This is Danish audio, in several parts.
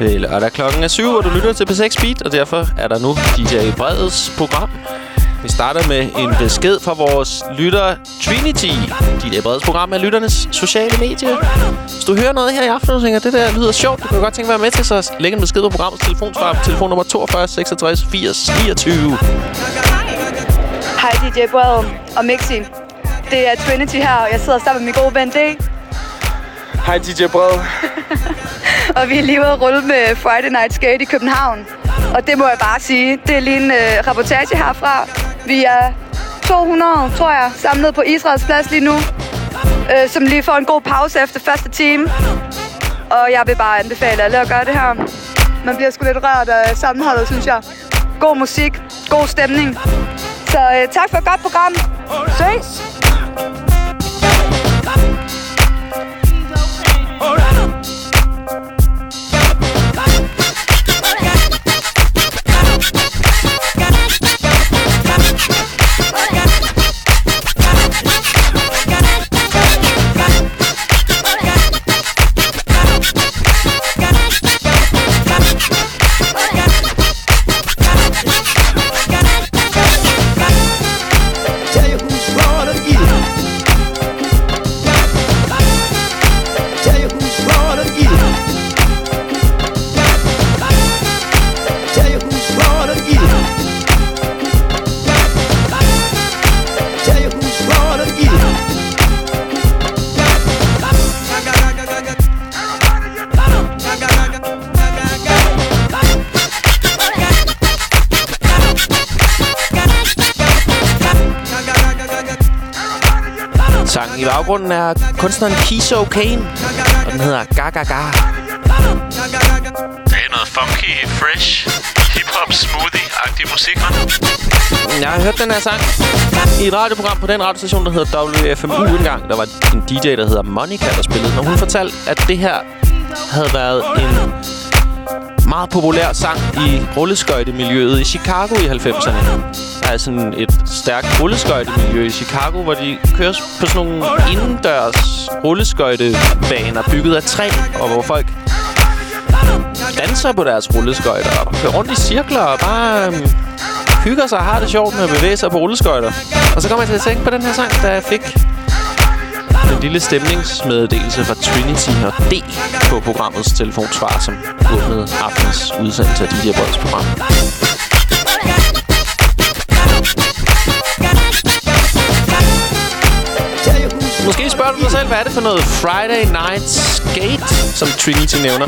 Det er lørdag klokken 7, og du lytter til P6 Beat, og derfor er der nu DJ Breds program. Vi starter med en besked fra vores lytter Trinity. DJ Breds program er lytternes sociale medier. Hvis du hører noget her i aften, og tænker, det der lyder sjovt, du kan godt tænke at være med til, så læg en besked på programmets telefonsvar på telefonnummer 42 66 80 29. Hej DJ Bred og Mixi. Det er Trinity her, og jeg sidder sammen med min gode ven D. Hej DJ Bred. Og vi er lige ude at rulle med Friday Night Skate i København. Og det må jeg bare sige, det er lige en reportage herfra. Vi er 200, tror jeg, samlet på Israels plads lige nu. Som lige får en god pause efter første time. Og jeg vil bare anbefale alle at gøre det her. Man bliver sgu lidt rørt af sammenholdet, synes jeg. God musik, god stemning. Så tak for et godt program. Ses! Sangen i baggrunden er kunstneren Kiso Kane, og den hedder Ga Ga Ga. Det er noget funky, fresh, hip-hop, smoothie-agtig musik, man. Jeg har hørt den her sang i et radioprogram på den radiostation, der hedder WFMU engang. Der var en DJ, der hedder Monica, der spillede den, og hun fortalte, at det her havde været en meget populær sang i rulleskøjtemiljøet i Chicago i 90'erne. Der er sådan et stærkt rulleskøjtemiljø i Chicago, hvor de kører på sådan nogle indendørs rulleskøjtebaner bygget af træ, og hvor folk danser på deres rulleskøjter og kører rundt i cirkler og bare hygger sig og har det sjovt med at bevæge sig på rulleskøjter. Og så kommer jeg til at tænke på den her sang, da jeg fik en lille stemningsmeddelelse fra Trinity og D på programmets telefonsvar, som åbnede aftens udsendelse af DJ Breds program. Måske spørger du dig selv, hvad er det for noget Friday Night Skate, som Trinity nævner?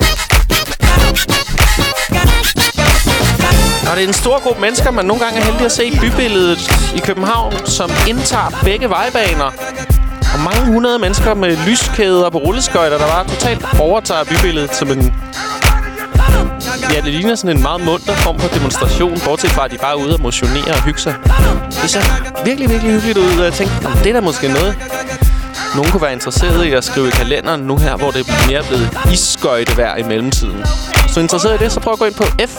Og det er en stor gruppe mennesker, man nogle gange er heldig at se i bybilledet i København, som indtager begge vejbaner. Og mange hundrede mennesker med lyskæder på rulleskøjter, der bare totalt overtager bybilledet som en... Ja, det ligner sådan en meget munter form for demonstration, bortset fra, at de bare er ude og motionere og hygge sig. Det ser virkelig, virkelig hyggeligt ud, og jeg tænkte, det er da måske noget, nogen kunne være interesseret i at skrive i kalenderen nu her, hvor det er mere blevet isskøjtevejr i mellemtiden. Hvis du er interesseret i det, så prøv at gå ind på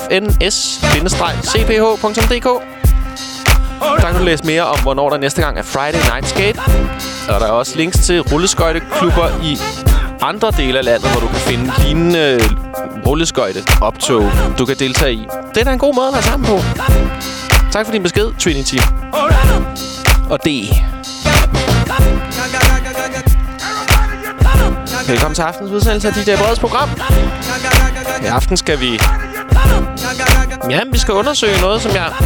fns-cph.dk. Der kan du læse mere om, hvornår der næste gang er Friday Night Skate. Og der er også links til rulleskøjteklubber i andre dele af landet, hvor du kan finde lignende rulleskøjteoptog, du kan deltage i. Det er da en god måde at være sammen på. Tak for din besked, Trinity. Og D. Velkommen til aftens udsendelse af DJ Breds program. I aften skal vi... Ja, vi skal undersøge noget, som jeg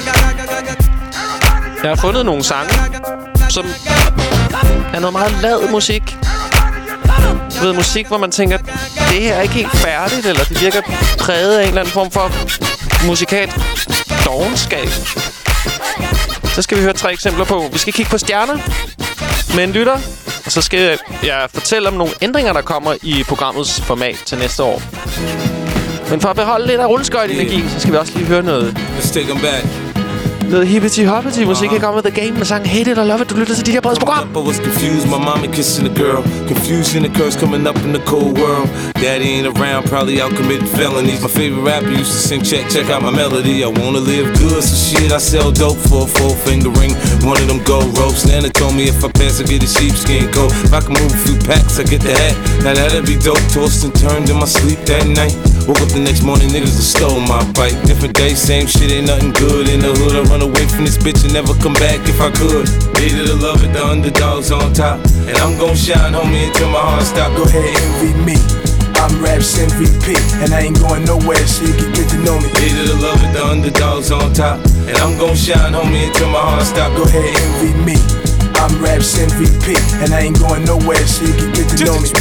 har fundet nogle sange, som er noget meget lad musik. Du ved, musik, hvor man tænker, det her er ikke helt færdigt, eller det virker præget af en eller anden form for musikalt dovenskab. Så skal vi høre 3 eksempler på. Vi skal kigge på stjerner med en lytter, og så skal jeg fortælle om nogle ændringer, der kommer i programmets format til næste år. Men for at beholde lidt af rulleskøjt-energi, så skal vi også lige høre noget. Noget hippity-hoppity musik. Her kommer The Game med sangen Hate It or Love It. Du lytter til DJ Breds program. I was confused, my mommy kissing a girl. Confusion and curse coming up in the cold world. Daddy ain't around, probably out committing felonies. My favorite rapper used to sing, check out my melody. I wanna live good, so shit, I sell dope for a 4-finger ring. One of them gold ropes. Nana told me if I pass, I get a sheepskin coat. If I can move a few packs, I get the hat. Now that'd be dope. Tossed and turned in my sleep that night. Woke up the next morning, niggas have stole my bike. Different day, same shit, ain't nothing good in the hood. I run away from this bitch and never come back if I could. Hated to love it, the underdogs on top. And I'm gon' shine, homie, until my heart stop. Go ahead, envy me. I'm Raps MVP, and I ain't going nowhere, so you can get to know me. Hated to love it, the underdogs on top. And I'm gon' shine, homie, until my heart stop. Go ahead, envy me. I'm Raps MVP, and I ain't going nowhere, so you can get to know me.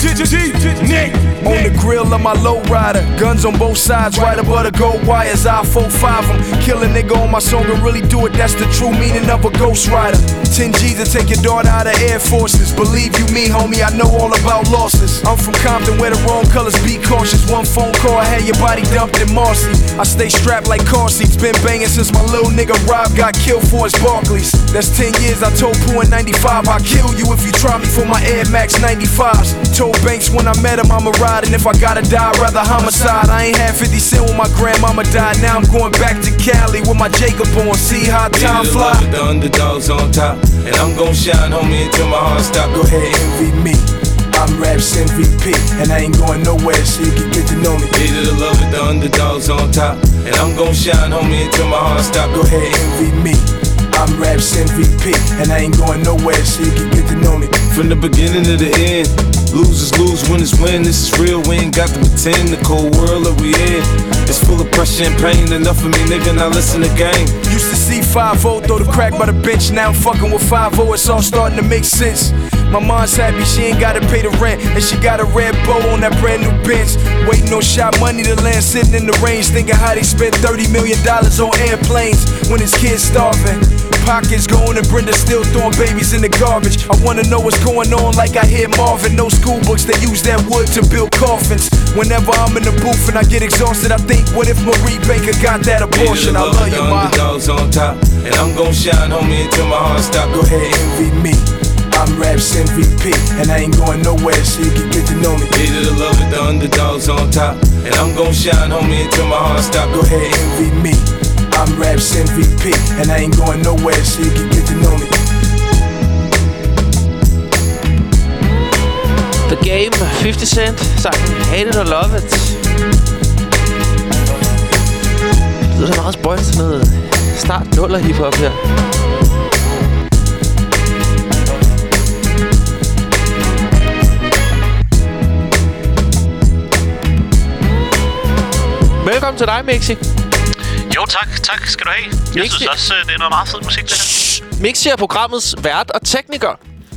On the grill of my low rider, guns on both sides, right above the gold wires. I 4-5 'em, kill a nigga on my song and really do it. That's the true meaning of a ghost rider. 10 G's to take your daughter out of Air Forces. Believe you me, homie, I know all about losses. I'm from Compton where the wrong colors be cautious. One phone call, I had your body dumped in Marcy. I stay strapped like car seats, been banging since my little nigga Rob got killed for his Barclays. That's 10 years, I told Pooh in 95, I'll kill you if you try me for my Air Max 95s. Told Banks when I met him I'ma ride, and if I gotta die, I'd rather homicide. I ain't had 50 cent when my grandmama died. Now I'm going back to Cali with my Jacob on. See how time fly. The underdogs on top, and I'm gon' shine, homie, until my heart stop. Go ahead, envy me. I'm Raps MVP, and I ain't going nowhere, so you can get to know me. Hated to love it, the underdogs on top, and I'm gon' shine, homie, until my heart stop. Go ahead, envy me. I'm Raps MVP, and I ain't going nowhere, so you can get to know me. From the beginning to the end, losers lose, winners win. This is real, we ain't got to pretend. The cold world that we in, it's full of pressure and pain. Enough of me, nigga, now listen to game. Used to see 5-0, throw the crack by the bench. Now I'm fucking with 5-0, it's all starting to make sense. My mom's happy, she ain't gotta pay the rent, and she got a red bow on that brand new Benz. Waiting on shot money to land, sitting in the range, thinking how they spent $30 million on airplanes when his kids starving. Pockets going and Brenda still throwing babies in the garbage. I wanna know what's going on like I hear Marvin. No school books, they use that wood to build coffins. Whenever I'm in the booth and I get exhausted, I think, what if Marie Baker got that abortion? I love you, ma. Underdogs on top, and I'm gon' shine, homie, until my heart stop. Go ahead, envy me. I'm Raps MVP, and I ain't going nowhere, so you can get to know me. Hated to love it, the underdogs on top, and I'm gon' shine, homie, until my heart stop. Go ahead, envy me. I'm Raps MVP, and I ain't going nowhere, so you can get to know me. The Game, 50 Cent, sangen Hate It or Love It. Det lyder meget spøjt til noget snart nuller hiphop her. Velkommen til dig, Mixi. Jo, tak skal du have. Jeg synes også, det er noget meget fed musik, det her. Mixi er programmets vært og tekniker.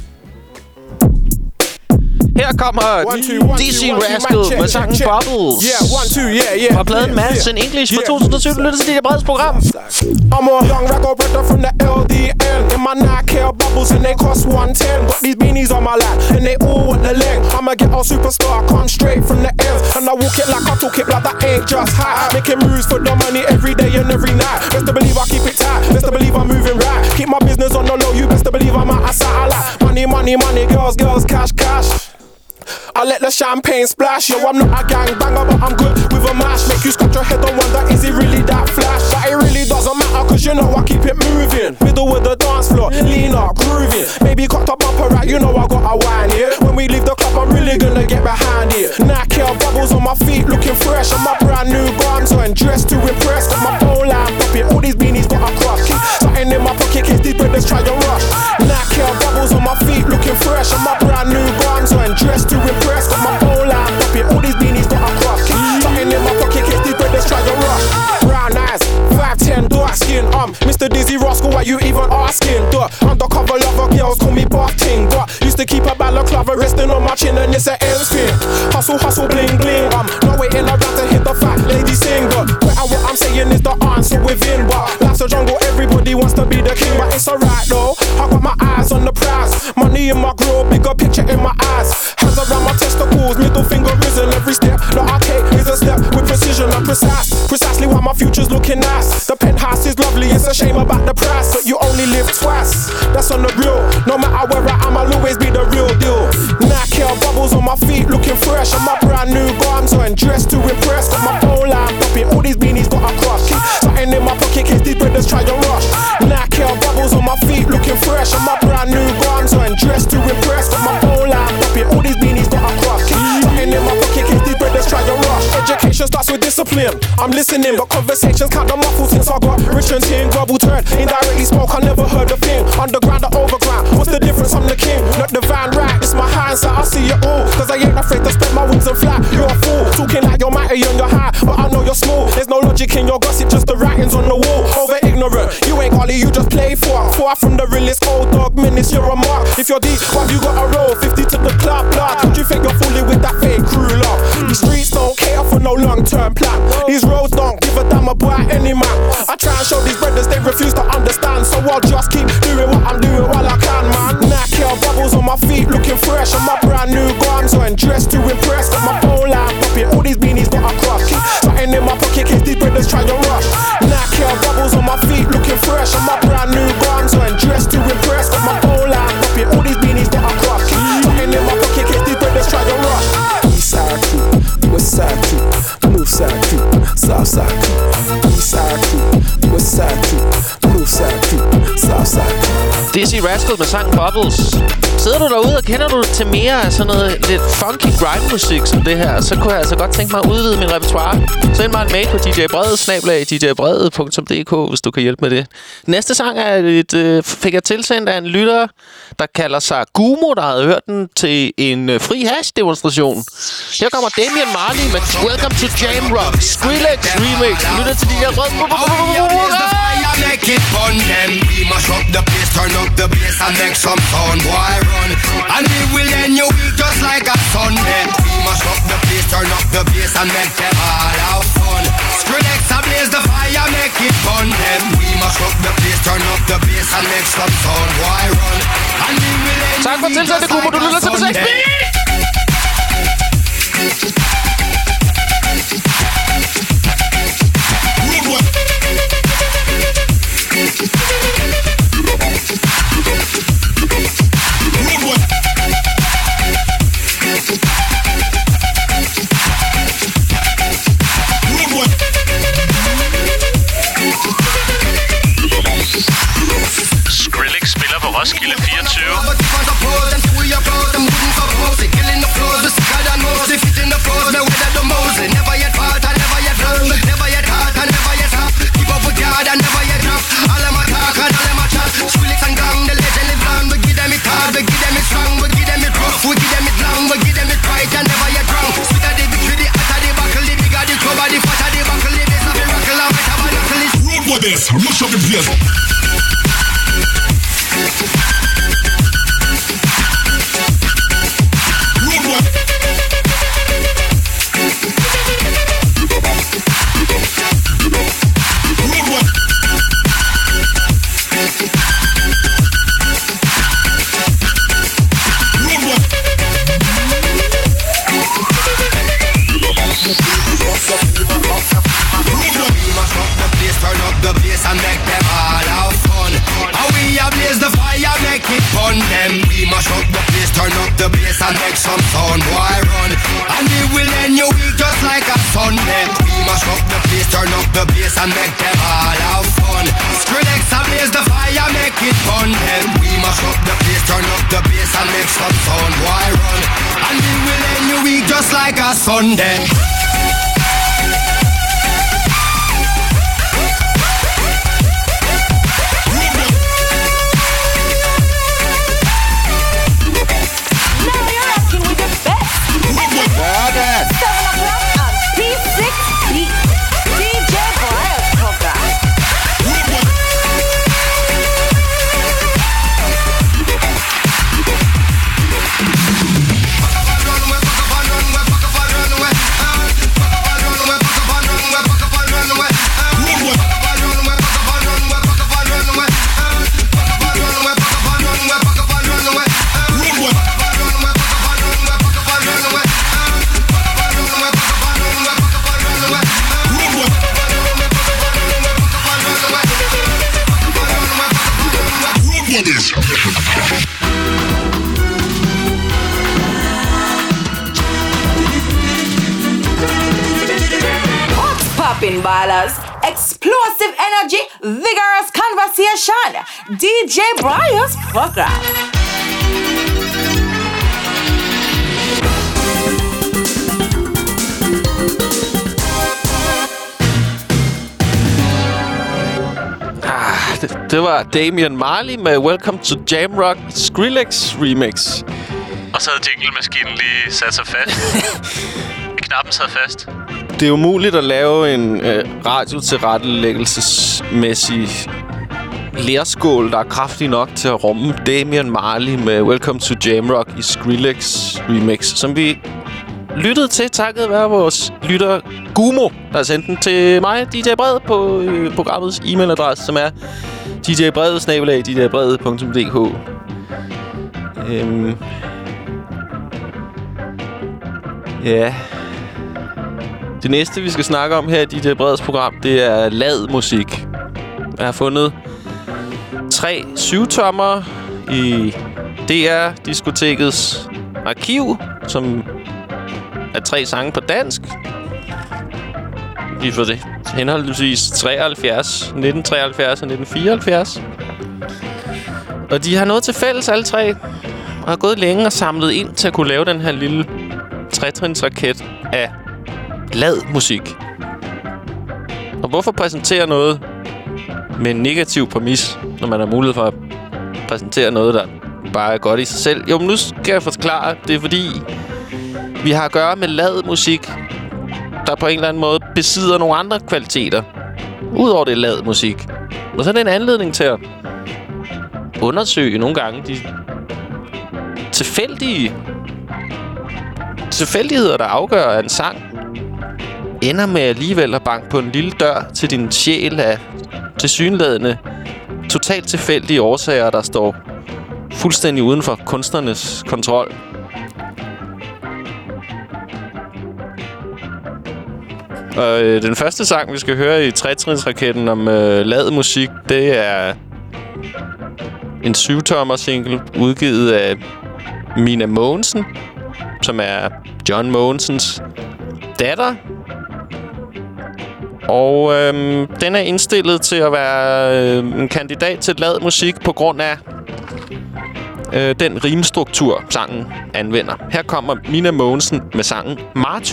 Her kommer DC Rascal med sangen Bubbles. Fra pladen Mads in English fra 2007. Lytter til dit breds program. I'm a young rapper brother from the LDN. In my Nike bubbles and they cost 110. Got these beanies on my lap and they all want the length. I'ma get all superstar, come straight from the ends. And I walk it like I talk it like that ain't just high. Making moves for the money every day and every night. Best to believe I keep it tight. Best to believe I'm moving right. Keep my business on the low. You best to believe I'm out of satellite. Money, money, money, girls, girls, cash, cash. I let the champagne splash. Yo, I'm not a gangbanger, but I'm good with a mash. Make you scratch your head and wonder, is it really that flash? But it really doesn't matter, cause you know I keep it moving. Middle with the dance floor, lean up, grooving. Maybe cocked up upper right, you know I got a wine here. When we leave the club, I'm really gonna get behind it. Nike bubbles on my feet, looking fresh. And my brand new guns on, dressed to impress. Got my pole line popping, all these beanies got a crush. Keep something in my pocket, case these brothers try to rush. Nike bubbles on my feet, looking fresh. And my brand new guns on, dressed to impress. Got my pole line popping, all these beanies got a crush. Keep something in my pocket, case these brothers try to rush. Brown eyes, 5'10", dark skin. Mr. Dizzy Rascal, why you even asking? Undercover lover girls call me Buff Ting. Used to keep a balaclava resting on my chin and it's an end spin. Hustle, hustle, bling, bling. Not waiting around to hit the fat lady sing. But what I'm saying is the answer within. But life's a jungle, everybody wants to be the king. But it's alright though, I got my eyes on the prize. Money in my grill, bigger picture in my eyes. Hands around my testicles, middle finger risen. Every step that I take is a step with precision and precise. Precisely why my future's looking nice. The penthouse is lovely, it's a shame about the price. But you only live twice, that's on the real. No matter where I am, I'll always be the real deal. Nike bubbles on my feet, looking fresh. And my brand new guns on, dressed to impress. Got my pole line popping, all these beanies got a crush. Keep something in my pocket, case these brothers try to rush. Nike bubbles on my feet, looking fresh. And my brand new guns on, dressed to impress. Got my pole line popping, all these beanies got a crush. Keep something in my pocket, case these brothers try to rush. Education starts with this. discipline. I'm listening, but conversations can't the muffle since I got Richard's here in Global Turn. Indirectly spoke, I never heard a thing. Underground or overground, what's the difference? I'm the king, not the van right. It's my hindsight, I see it all. Cause I ain't afraid to spread my wings and fly. You're a fool, talking like you're mighty on your high, but I know you're small. There's no logic in your gossip, just the writings on the wall. Over ignorant, you ain't Ollie, you just play for. Far from the realest old dog menace, you're a mark. If you're deep, why have you got a roll? 50 to the club, blood. Do you think you're fooling with that fake crew love? These streets don't cater for no long-term plan. These roads don't give a damn about any man. I try and show these brothers they refuse to understand, so I'll just keep doing what I'm doing while I can, man. Nike bubbles on my feet looking fresh, and my brand new garms on dressed to impress. Got my phone line popping, all these beanies got a crush. Keep something in my pocket case these brothers try to rush. Nike bubbles on my feet looking fresh, and my brand new garms on dressed to impress. Got my phone line popping, all these beanies got a crush. Keep something in my pocket case these brothers try to rush. East side crew, west side crew, north side crew, south side crew. East side crew, west side crew, north side crew, south side crew. Dizzy Rascal med sangen Bubbles. Sidder du derude og kender du til mere af sådan noget lidt funky grime-musik som det her, så kunne jeg altså godt tænke mig at udvide min repertoire. Send mig en mail på djbrede@djbrede.dk, hvis du kan hjælpe med det. Næste sang er fik jeg tilsendt af en lytter, der kalder sig Gumo, der havde hørt den til en fri hash-demonstration. Her kommer Damian Marley med Welcome to Jam Rock Skrillex Remix. Lytter til djbrede. Make it fun, then we must rock the place, turn up the bass and make some sound, boy, run. And we will end your week just like a Sunday. We must rock the place, turn up the bass and make them all have fun. Skrillex ablaze the fire, make it fun, then we must rock the place, turn up the bass and make some sound, boy, run. And we will end your week just like a Sunday. Skrillex spiller på Roskilde 24. This, rush up the place. And make some sound, boy, run. And we will end your week just like a Sunday. We must rock the place, turn up the bass and make them all have fun. Skrillex ablaze the fire, make it fun. Then we must rock the place, turn up the bass and make some sound, boy, run. And we will end your week just like a Sunday. Popping ballers, explosive energy, vigorous conversation. DJ Brian's program. Det var Damian Marley med Welcome to Jamrock Skrillex Remix. Og så havde jinglemaskinen lige sat sig fast. Knappen sad fast. Det er umuligt at lave en radiotilrettelæggelsesmæssig lerskål, der er kraftig nok til at rumme Damian Marley med Welcome to Jamrock i Skrillex Remix, som vi lyttede til takket være vores lytter Gumo, der sendte den til mig, DJ Bred, på programmets e-mailadresse, som er djbred@djbred.dk. Ja. Det næste, vi skal snakke om her i DJ Breds program, det er ladmusik. Jeg har fundet 3 7-tommer i DR-diskotekets arkiv, som er 3 sange på dansk. Vi får det henholdsvis 1973 og 1974. Og de har noget til fælles, alle 3. Og har gået længe og samlet ind til at kunne lave den her lille tretrinsraket af ladmusik. Og hvorfor præsentere noget med en negativ præmis, når man har mulighed for at præsentere noget, der bare er godt i sig selv? Jo, men nu skal jeg forklare. Det er fordi, vi har at gøre med ladmusik, der på en eller anden måde besidder nogle andre kvaliteter. Udover det ladmusik. Og så er det en anledning til at undersøge nogle gange de tilfældigheder, der afgør, at en sang ender med alligevel at banke på en lille dør til din sjæl af tilsyneladende totalt tilfældige årsager, der står fuldstændig uden for kunstnernes kontrol. Og den første sang, vi skal høre i tretrinsraketten om ladmusik, det er en 7-tommer single udgivet af Mina Mogensen, som er John Mogensens datter. Og den er indstillet til at være en kandidat til ladmusik på grund af den rimstruktur, sangen anvender. Her kommer Mina Mogensen med sangen Marty.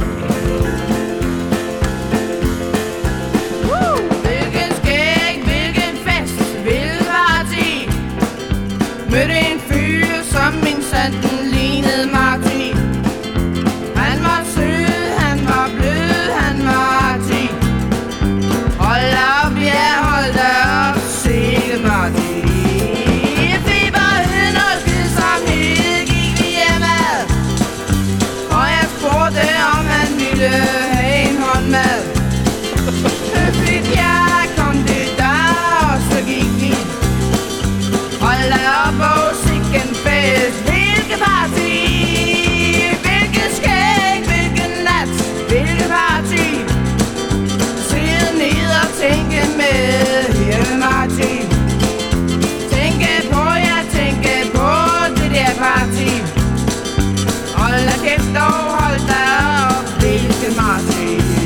Hvilken skæg, hvilken fest, hvilken party. Mødte en fyr, som min sanden lignede Marty. Han var sød, han var blød, han var artig. Hold op, ja, hold da op, sikke Marty. Feberheden og skidsomhed gik vi hjemad. Og jeg spurgte, om han ville have en håndmad. Høfligt, ja, kom det der, og så gik vi. Hold da op, og sikken fest, hvilken party. Hvilken skæg, hvilken nat, hvilken party. Sidde ned og tænke med hele Marty. Tænke på, ja, tænke på det der party. Hold da kæft og hold da op, hvilken Marty.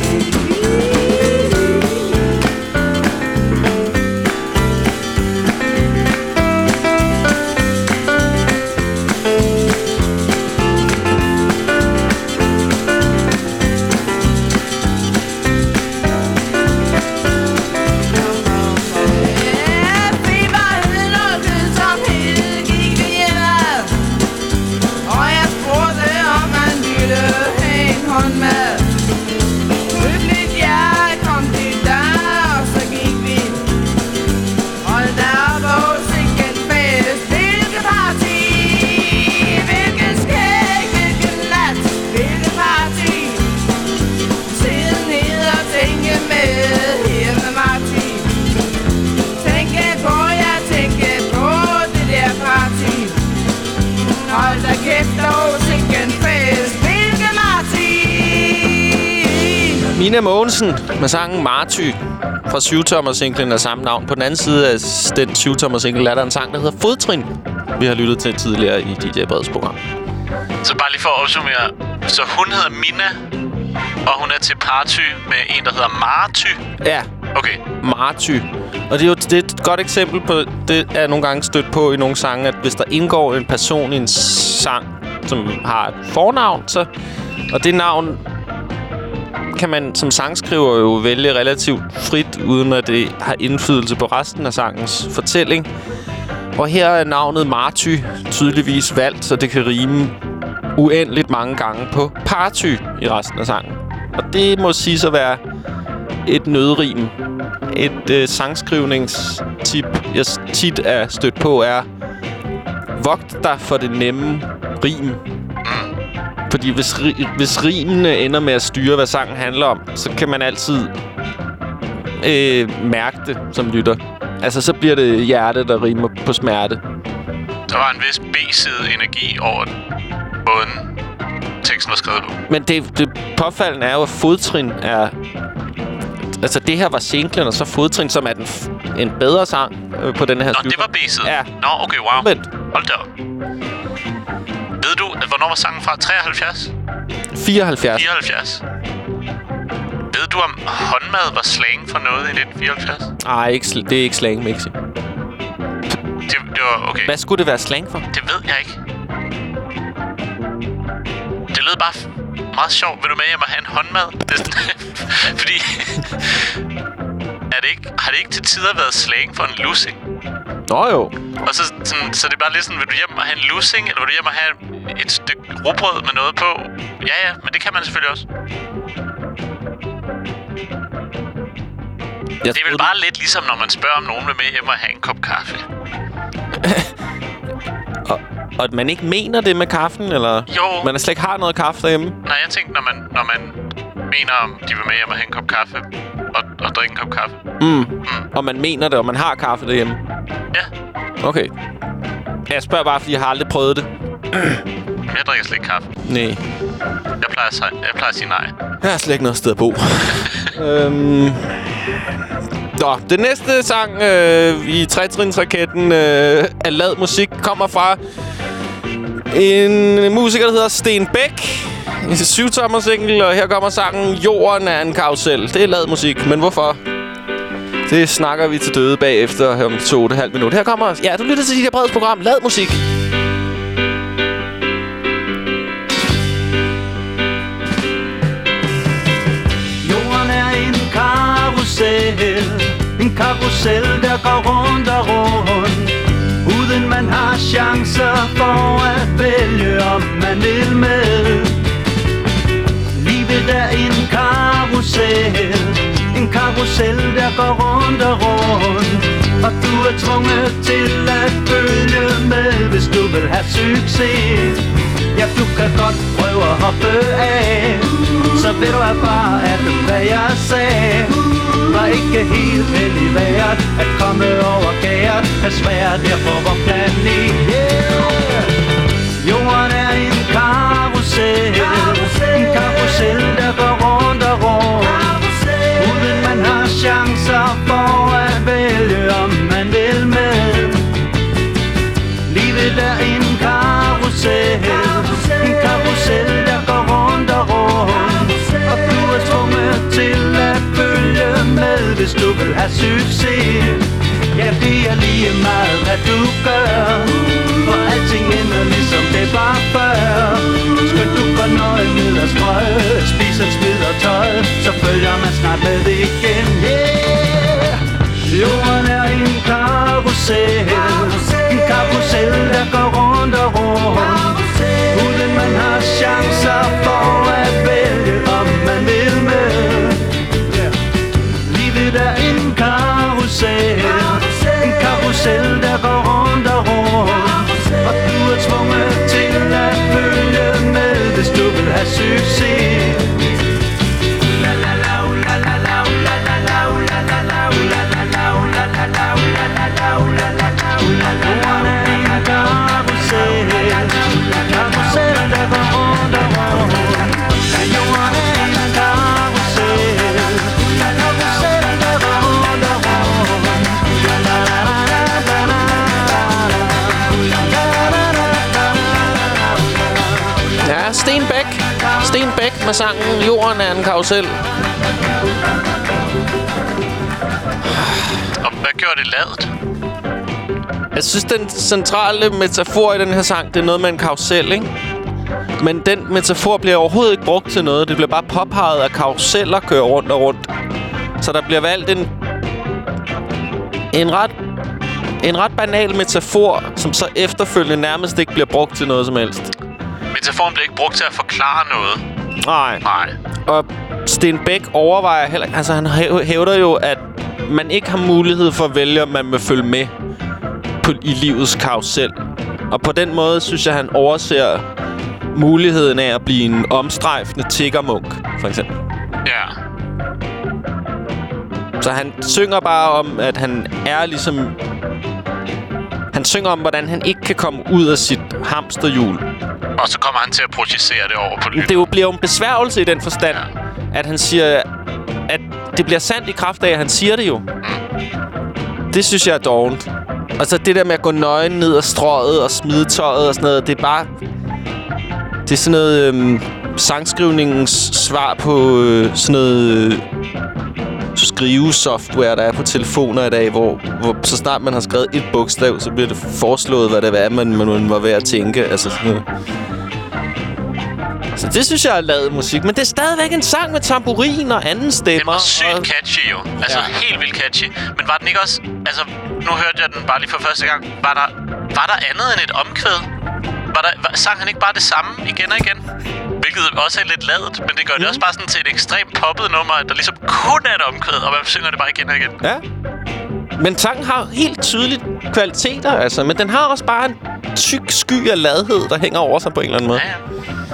Mina Mogensen med sangen Marty fra 7-tommer-singlen af samme navn. På den anden side af den 7-tommer-single er der en sang, der hedder Fodtrin, vi har lyttet til tidligere i DJ Breds program. Så bare lige for at opsummere. Så hun hedder Mina, og hun er til party med en, der hedder Marty. Ja. Okay. Marty. Og det er jo et godt eksempel på, det er nogle gange stødt på i nogle sange, at hvis der indgår en person i en sang, som har et fornavn, så, og det navn kan man som sangskriver jo vælge relativt frit, uden at det har indflydelse på resten af sangens fortælling. Og her er navnet Marty tydeligvis valgt, så det kan rime uendeligt mange gange på party i resten af sangen. Og det må siges at være et nødrim. Et sangskrivningstip, jeg tit er stødt på, er vogt dig for det nemme rim. Fordi hvis rimene ender med at styre, hvad sangen handler om, så kan man altid mærke det som lytter. Altså, så bliver det hjerte, der rimer på smerte. Der var en vis B-side energi over måden teksten var skrevet på. Men det påfaldende er jo, at fodtrin er... Altså, det her var singlen, og så fodtrin, som er en bedre sang på den her Nå, det var B-siden? Ja. Nå, okay, wow. Vent. Hold da op. Ved du, hvornår var sangen fra? 73? 74. 74. Ved du, om håndmad var slang for noget i 1974? Nej, det er ikke slang, Mixi. Det var okay. Hvad skulle det være slang for? Det ved jeg ikke. Det lød bare meget sjovt. Vil du med hjem og have en håndmad? Det er sådan, fordi... har det ikke til tider været slang for en lussing? Nå jo. Og så det er bare lidt sådan, vil du hjem og have en lussing, eller vil du hjem og have et stykke rugbrød med noget på? Ja, men det kan man selvfølgelig også. Det er vel bare lidt ligesom, når man spørger, om nogen vil med hjem og have en kop kaffe. Og at man ikke mener det med kaffen, eller? Jo. Man slet ikke har noget kaffe derhjemme? Nej, jeg tænkte, når man mener, om de vil med hjem og have en kop kaffe og drikke en kop kaffe. Og man mener det, og man har kaffe derhjemme? Ja. Okay. Jeg spørger bare, fordi jeg har aldrig prøvet det. Jeg drikker slet ikke kaffe. Nej. Jeg plejer at sige nej. Jeg har slet ikke noget sted at bo. Det næste sang i tretrinsraketten af lad musik kommer fra en musiker, der hedder Sten Bæk. En 7-tommer single, og her kommer sangen Jorden er en karusel. Det er lad musik, men hvorfor? Det snakker vi til døde bagefter om 2,5 minutter. Her kommer... Ja, du lytter til DJ Breds program Lad musik. Jorden er en karusel. En karusel, der går rundt og rundt. Uden man har chancer for at vælge, om man vil med. Livet er en karusel. En karusel, der går rundt og rundt. Og du er tvunget til at følge med, hvis du vil have succes. Ja, du kan godt prøve at hoppe af, så vil du erfare, at hvad jeg sagde var ikke helt vel i vejret. At komme over gæret er svært her på vor planet. Yeah! Jorden er en karusel. En karusel, der går rundt og rundt. Uden man har chancer for at vælge, om man vil med. Livet er en karusel. En karusel, der går rundt og rundt. Og du er tvunget til at følge med, hvis du vil have succes. Ja, det er lige meget, hvad du gør, for alting ender ligesom det var før. Skal du gå nøje ned og strøge, spise og smide og tøj, så følger man snart med igen. Yeah! Jorden er en karusel. En karusel, der går rundt og rundt. Uden man har chancer for at vælge, om man vil med. Livet er en karusel. En karusel, der går rundt og rundt. Og du er tvunget til at følge med, hvis du vil have succes. Sten Bæk med sangen Jorden er en karusel. Og hvad gjorde det ladet? Jeg synes, den centrale metafor i den her sang, det er noget med en karusel, ikke? Men den metafor bliver overhovedet ikke brugt til noget. Det bliver bare påpeget, at karuseller kører rundt og rundt. Så der bliver valgt en ret banal metafor, som så efterfølgende nærmest ikke bliver brugt til noget som helst. Metaforen bliver ikke brugt til at forklare noget. Nej. Nej. Og Sten Bæk overvejer heller... Altså, han hævder jo, at man ikke har mulighed for at vælge, om man vil følge med i livets karusel. Og på den måde, synes jeg, han overser muligheden af at blive en omstrejfende tiggermunk, for eksempel. Ja. Så han synger bare om, at han er ligesom... Han synger om, hvordan han ikke kan komme ud af sit hamsterhjul. Og så kommer han til at projicere det over på lyden. Det bliver jo en besværgelse i den forstand, at han siger, at det bliver sandt i kraft af, at han siger det jo. Det synes jeg er dovent. Og så det der med at gå nøgen ned ad strøget og smide tøjet og sådan noget, det er bare... Det er sådan noget sangskrivningens svar på sådan noget skrivesoftware, der er på telefoner i dag, hvor så snart man har skrevet et bogstav, så bliver det foreslået, hvad det er, man var ved at tænke. Altså sådan noget. Så det synes jeg er lavet musik. Men det er stadigvæk en sang med tamburin og anden stemmer. Den var sygt catchy jo. Altså helt vildt catchy. Men var den ikke også... Altså, nu hørte jeg den bare lige for første gang. Var der andet end et omkvæd? Sang han ikke bare det samme igen og igen? Hvilket også er lidt ladet, men det gør det også bare sådan til et ekstremt poppet nummer, der ligesom kun er et omkvæd, og man synger det bare igen og igen. Ja. Men sangen har helt tydeligt kvaliteter, altså. Men den har også bare en tyk sky af ladhed, der hænger over sig på en eller anden måde. Ja.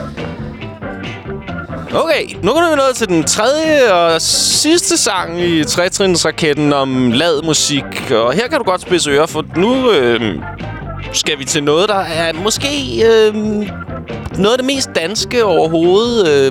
Okay, nu er vi nået til den tredje og sidste sang i tretrinsraketten om lad musik. Og her kan du godt spidse ører, for nu skal vi til noget, der er måske noget af det mest danske overhovedet.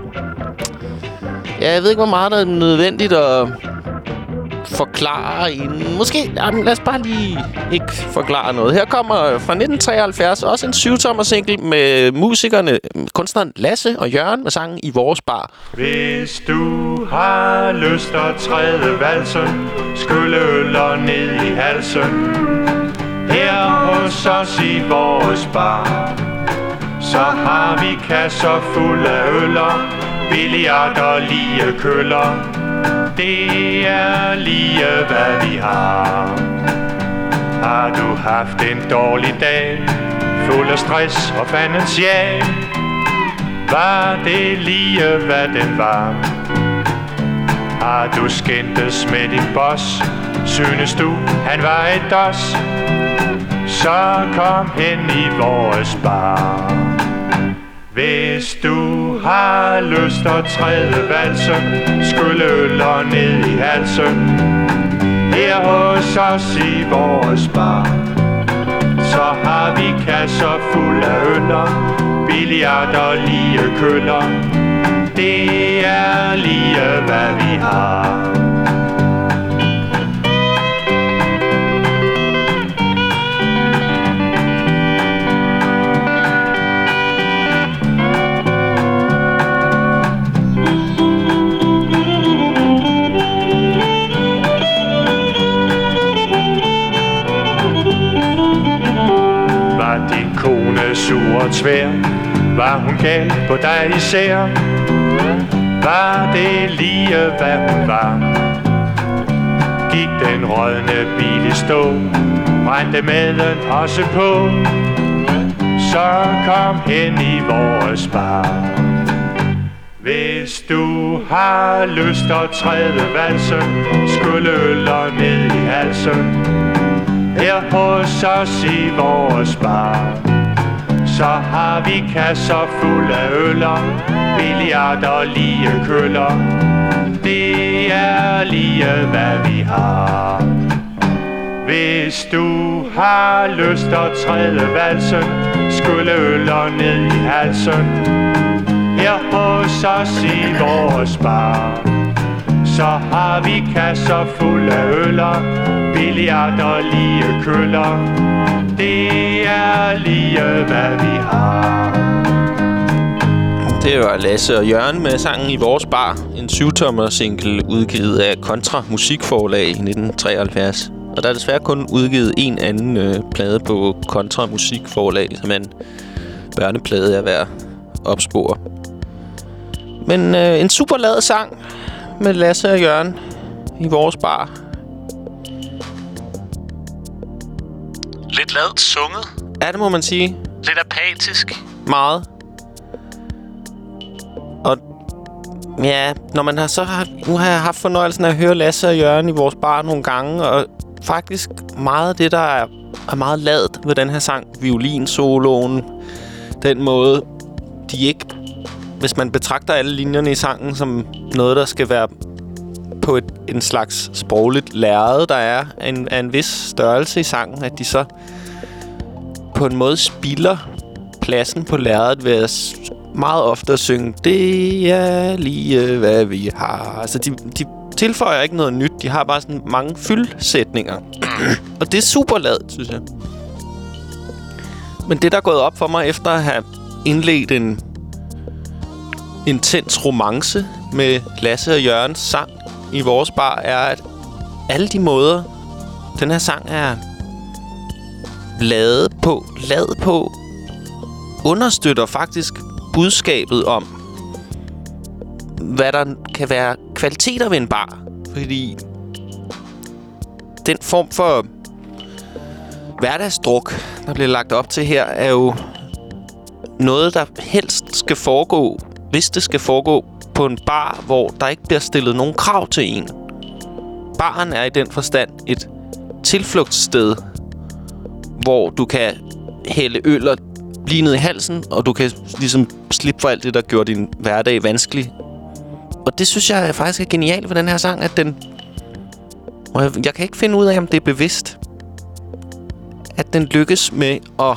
Jeg ved ikke, hvor meget der er nødvendigt at forklare inden. Måske, lad os bare lige ikke forklare noget. Her kommer fra 1973 også en 7-tommer single med musikerne, kunstneren Lasse og Jørgen med sangen I Vores Bar. Hvis du har lyst at træde valsen, skylle øller ned i halsen, her hos os i vores bar, så har vi kasser fulde af øller, billiard og lige køller. Det er lige hvad vi har. Har du haft en dårlig dag, fuld af stress og finansial, var det lige hvad den var. Har du skændtes med din boss, synes du han var et dos, så kom hen i vores bar. Hvis du har lyst at træde valsen, skylle øller ned i halsen, her hos os i vores bar, så har vi kasser fulde af øller, billiard og lige køller. Det er lige hvad vi har. Kone sur og tvær, var hun gal på dig især? Var det lige hvad hun var? Gik den rådne bil i stå, brændte maden også på, så kom hen i vores bar. Hvis du har lyst at træde valsen, skylle øller ned i halsen, her hos os i vores bar, så har vi kasser fulde af øller, billiard og lige køller. Det er lige hvad vi har. Hvis du har lyst at træde valsen, skylle øller ned i halsen, her hos os i vores bar, så har vi kasser fulde af øller, billiard og lige køller. Det er lige hvad vi har. Det var Lasse og Jørgen med sangen I Vores Bar, en 7-tommer single udgivet af Kontra Musikforlag i 1973. Og der er desværre kun udgivet en anden plade på Kontra Musikforlag, som er en børneplade af hver opspore. Men en super ladet sang med Lasse og Jørgen i vores bar. Lidt ladet sunget. Ja, det må man sige. Lidt apatisk. Meget. Og ja, når man nu har jeg haft fornøjelsen af at høre Lasse og Jørgen i vores bar nogle gange, og faktisk meget af det, der er meget ladet ved den her sang, violinsoloen, den måde, de ikke, hvis man betragter alle linjerne i sangen som noget, der skal være på en slags sprogligt lærred, der er af en vis størrelse i sangen, at de så på en måde spilder pladsen på lærredet ved at meget ofte at synge, det er lige hvad vi har. Altså, de tilføjer ikke noget nyt. De har bare sådan mange fyldsætninger. Og det er super ladet, synes jeg. Men det, der er gået op for mig efter at have indledt en intens romance med Lasse og Jørgens sang i vores bar, er, at alle de måder, den her sang er ladet på, understøtter faktisk budskabet om, hvad der kan være kvaliteter ved en bar. Fordi den form for hverdagsdruk, der bliver lagt op til her, er jo noget, der helst skal foregå, hvis det skal foregå på en bar, hvor der ikke bliver stillet nogen krav til en. Baren er i den forstand et tilflugtssted, hvor du kan hælde øl og blive ned i halsen, og du kan ligesom slippe for alt det, der gjorde din hverdag vanskelig. Og det synes jeg faktisk er genialt ved den her sang, at den... Og jeg kan ikke finde ud af, om det er bevidst, at den lykkes med at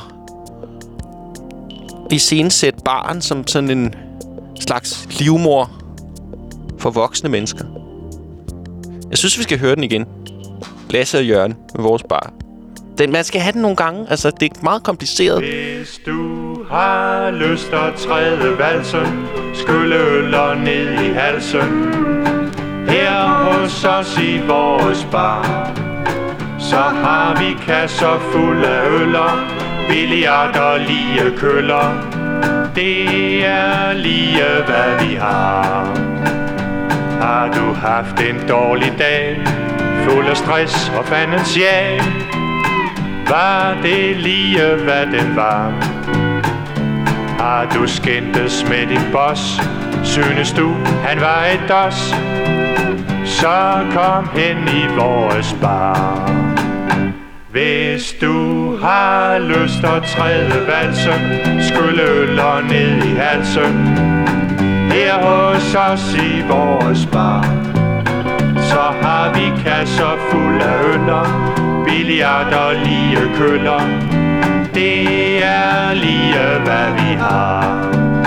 iscenesætte baren som sådan en slags livmor for voksne mennesker. Jeg synes, vi skal høre den igen. Lasse og Jørgen med vores bar. Man skal have den nogle gange. Altså, det er meget kompliceret. Hvis du har lyst at træde valsen, skylle øller ned i halsen, her hos os i vores bar, så har vi kasser fulde af øller, billiarder lige køller. Det er lige hvad vi har. Har du haft en dårlig dag, fuld af stress og fandens jag, var det lige hvad den var. Har du skændtes med din boss, synes du han var et dos, så kom hen i vores bar. Hvis du har lyst at træde valsen, skylle øller ned i halsen, her hos os i vores bar, så har vi kasser fulde af øller, billiarder lige køller. Det er lige hvad vi har.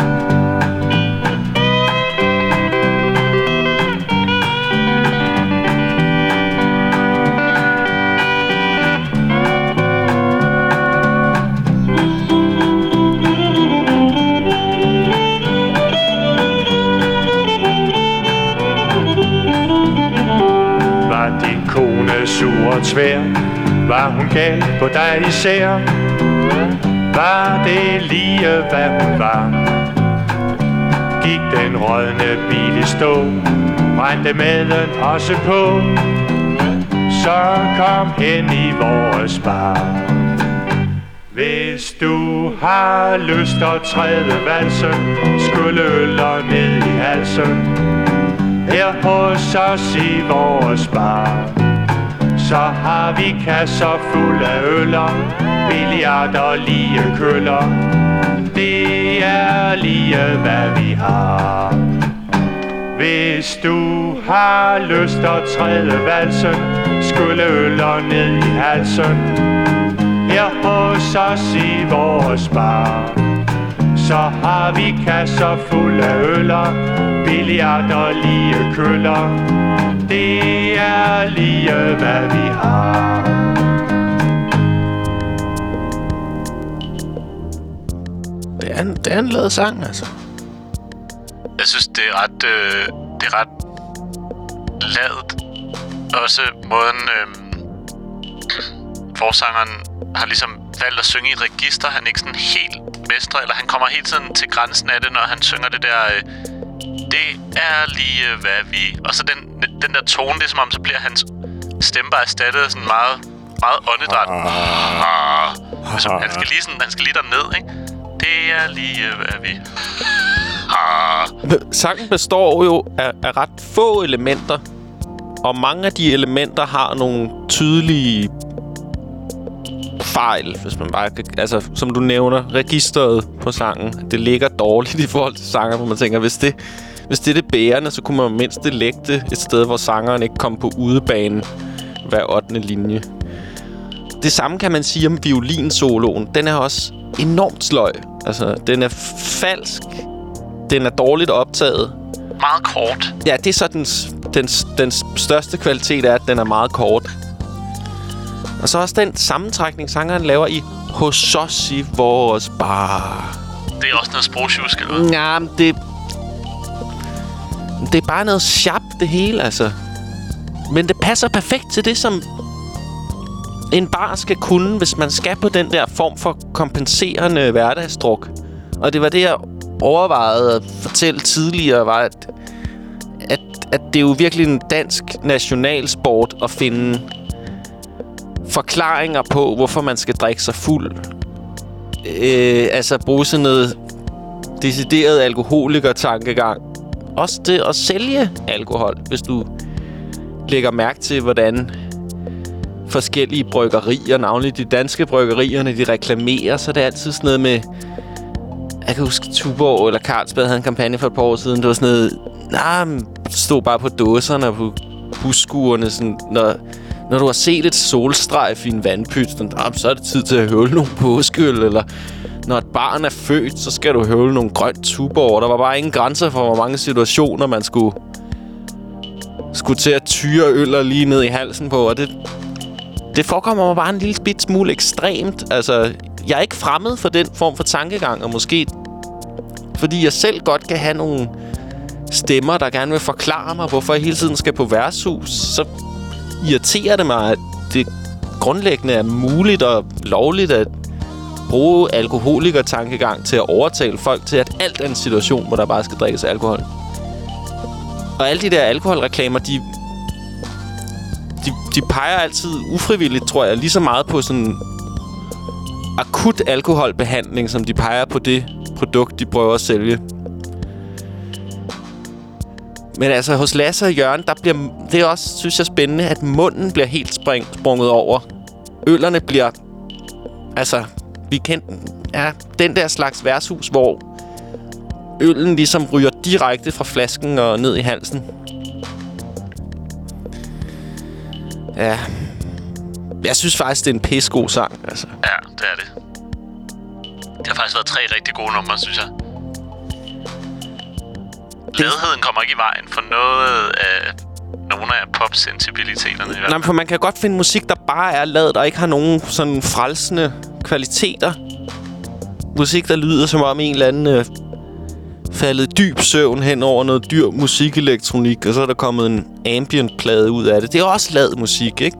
Var din kone sur og tvær? Var hun gal på dig især? Var det lige hvad hun var? Gik den rådne bil i stå, brændte maden også på, så kom hen i vores bar. Hvis du har lyst at træde valsen, skylle øller ned i halsen, her hos os i vores bar, så har vi kasser fulde af øller, billiarder lige køller. Det er lige hvad vi har. Hvis du har lyst at træde valsen, skylle øller ned i halsen, her hos os i vores bar, så har vi kasser fulde af øller, billiarder lige køller. Det er lige hvad vi har. Det er en lavet sang, altså. Jeg synes, det er ret ladet. Også måden forsangeren har ligesom valgt at synge i et register, han ikke sådan helt mestre, eller han kommer hele tiden til grænsen af det, når han synger det der... det er lige, hvad vi... Og så den der tone, det er som om, så bliver hans stemme bare erstattet af sådan meget, meget åndedræt. Han skal lige derned, ikke? Det er lige, hvad vi... Sangen består jo af ret få elementer, og mange af de elementer har nogle tydelige fejl, hvis man bare kan... Altså, som du nævner, registeret på sangen, det ligger dårligt i forhold til sanger, hvor man tænker, hvis det er det bærende, så kunne man mindst lægge det et sted, hvor sangeren ikke kom på udebane hver 8. linje. Det samme kan man sige om violinsoloen. Den er også enormt sløj. Altså, den er falsk. Den er dårligt optaget. Meget kort. Ja, det er så den største kvalitet er, at den er meget kort. Og så også den sammentrækning, sangeren laver i Hos os i vores bar. Det er også noget sprogsjusk, eller hvad? Ja, men det er bare noget sharp, det hele, altså. Men det passer perfekt til det, som en bar skal kunne, hvis man skal på den der form for kompenserende hverdagsdruk. Og det var det, jeg overvejede at fortælle tidligere, var, at det er jo virkelig en dansk nationalsport at finde forklaringer på, hvorfor man skal drikke sig fuld. Altså bruge sådan noget decideret alkoholiker-tankegang. Også det at sælge alkohol, hvis du lægger mærke til, hvordan forskellige bryggerier, navnlig de danske bryggerier, når de reklamerer, så er det altid sådan noget med... Jeg kan huske, Tuborg eller Carlsberg havde en kampagne for et par år siden. Det var sådan noget... stod bare på dåserne og på busskuerne, sådan... Når du har set et solstrejf i en vandpyt, så er det tid til at høvle nogle påskeøl, eller når et barn er født, så skal du høvle nogle grønt Tuborg. Der var bare ingen grænser for, hvor mange situationer man skulle til at tyre øller lige ned i halsen på, og det forekommer mig bare en lille bit smule ekstremt. Altså, jeg er ikke fremmed for den form for tankegang, og måske fordi jeg selv godt kan have nogle stemmer, der gerne vil forklare mig, hvorfor jeg hele tiden skal på værtshus, så irriterer det mig, at det grundlæggende er muligt og lovligt at bruge alkoholiker-tankegang til at overtale folk til, at alt er en situation, hvor der bare skal drikkes alkohol. Og alle de der alkoholreklamer, de peger altid ufrivilligt, tror jeg, lige så meget på sådan akut alkoholbehandling, som de peger på det produkt, de prøver at sælge. Men altså, hos Lasse og Jørgen, det er også, synes jeg, spændende, at munden bliver helt sprunget over. Øllerne bliver... Altså, vi kender... Ja, den der slags værtshus, hvor øllen ligesom ryger direkte fra flasken og ned i halsen. Ja. Jeg synes faktisk, det er en pissegod sang, altså. Ja, det er det. Det har faktisk været 3 rigtig gode numre, synes jeg. Ledheden kommer ikke i vejen for nogle af popsensibiliteterne. Nej, for man kan godt finde musik, der bare er ladet og ikke har nogen sådan frelsende kvaliteter. Musik, der lyder som om en eller anden faldet dyb søvn hen over noget dyr musikelektronik, og så er der kommet en ambient-plade ud af det. Det er også ladet musik, ikke?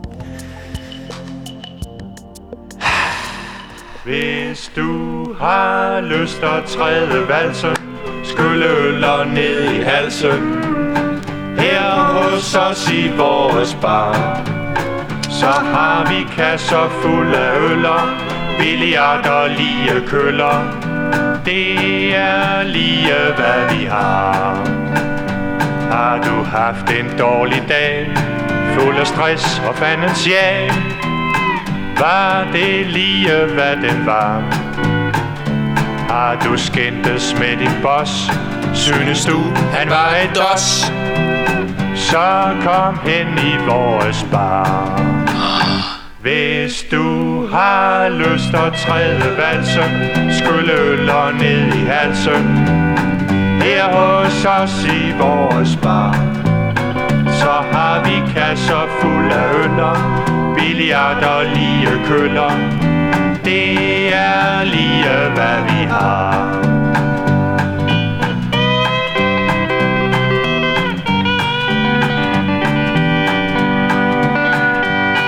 Hvis du har lyst at træde valsen, skylle øller ned i halsen, her hos os i vores bar, så har vi kasser fulde af øller, billiarder lige køller. Det er lige hvad vi har. Har du haft en dårlig dag, fuld af stress og fandens jag, var det lige hvad det var. Har du skændtes med din boss, synes du han var et dos, så kom hen i vores bar. Hvis du har lyst at træde valsen, skylle øller ned i halsen, her hos os i vores bar, så har vi kasser fuld af øller, billiarder lige køller. Det er lige hvad vi har.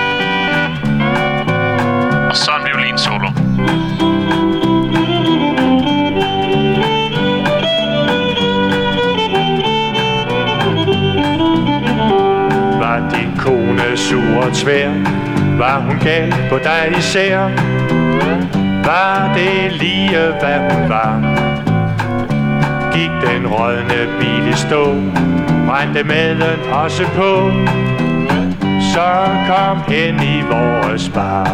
Og så en violinsolo. svær. Var hun gal på dig især? Var det lige hvad hun var? Gik den rådne bil i stå, brændte maden også på, så kom hen i vores bar.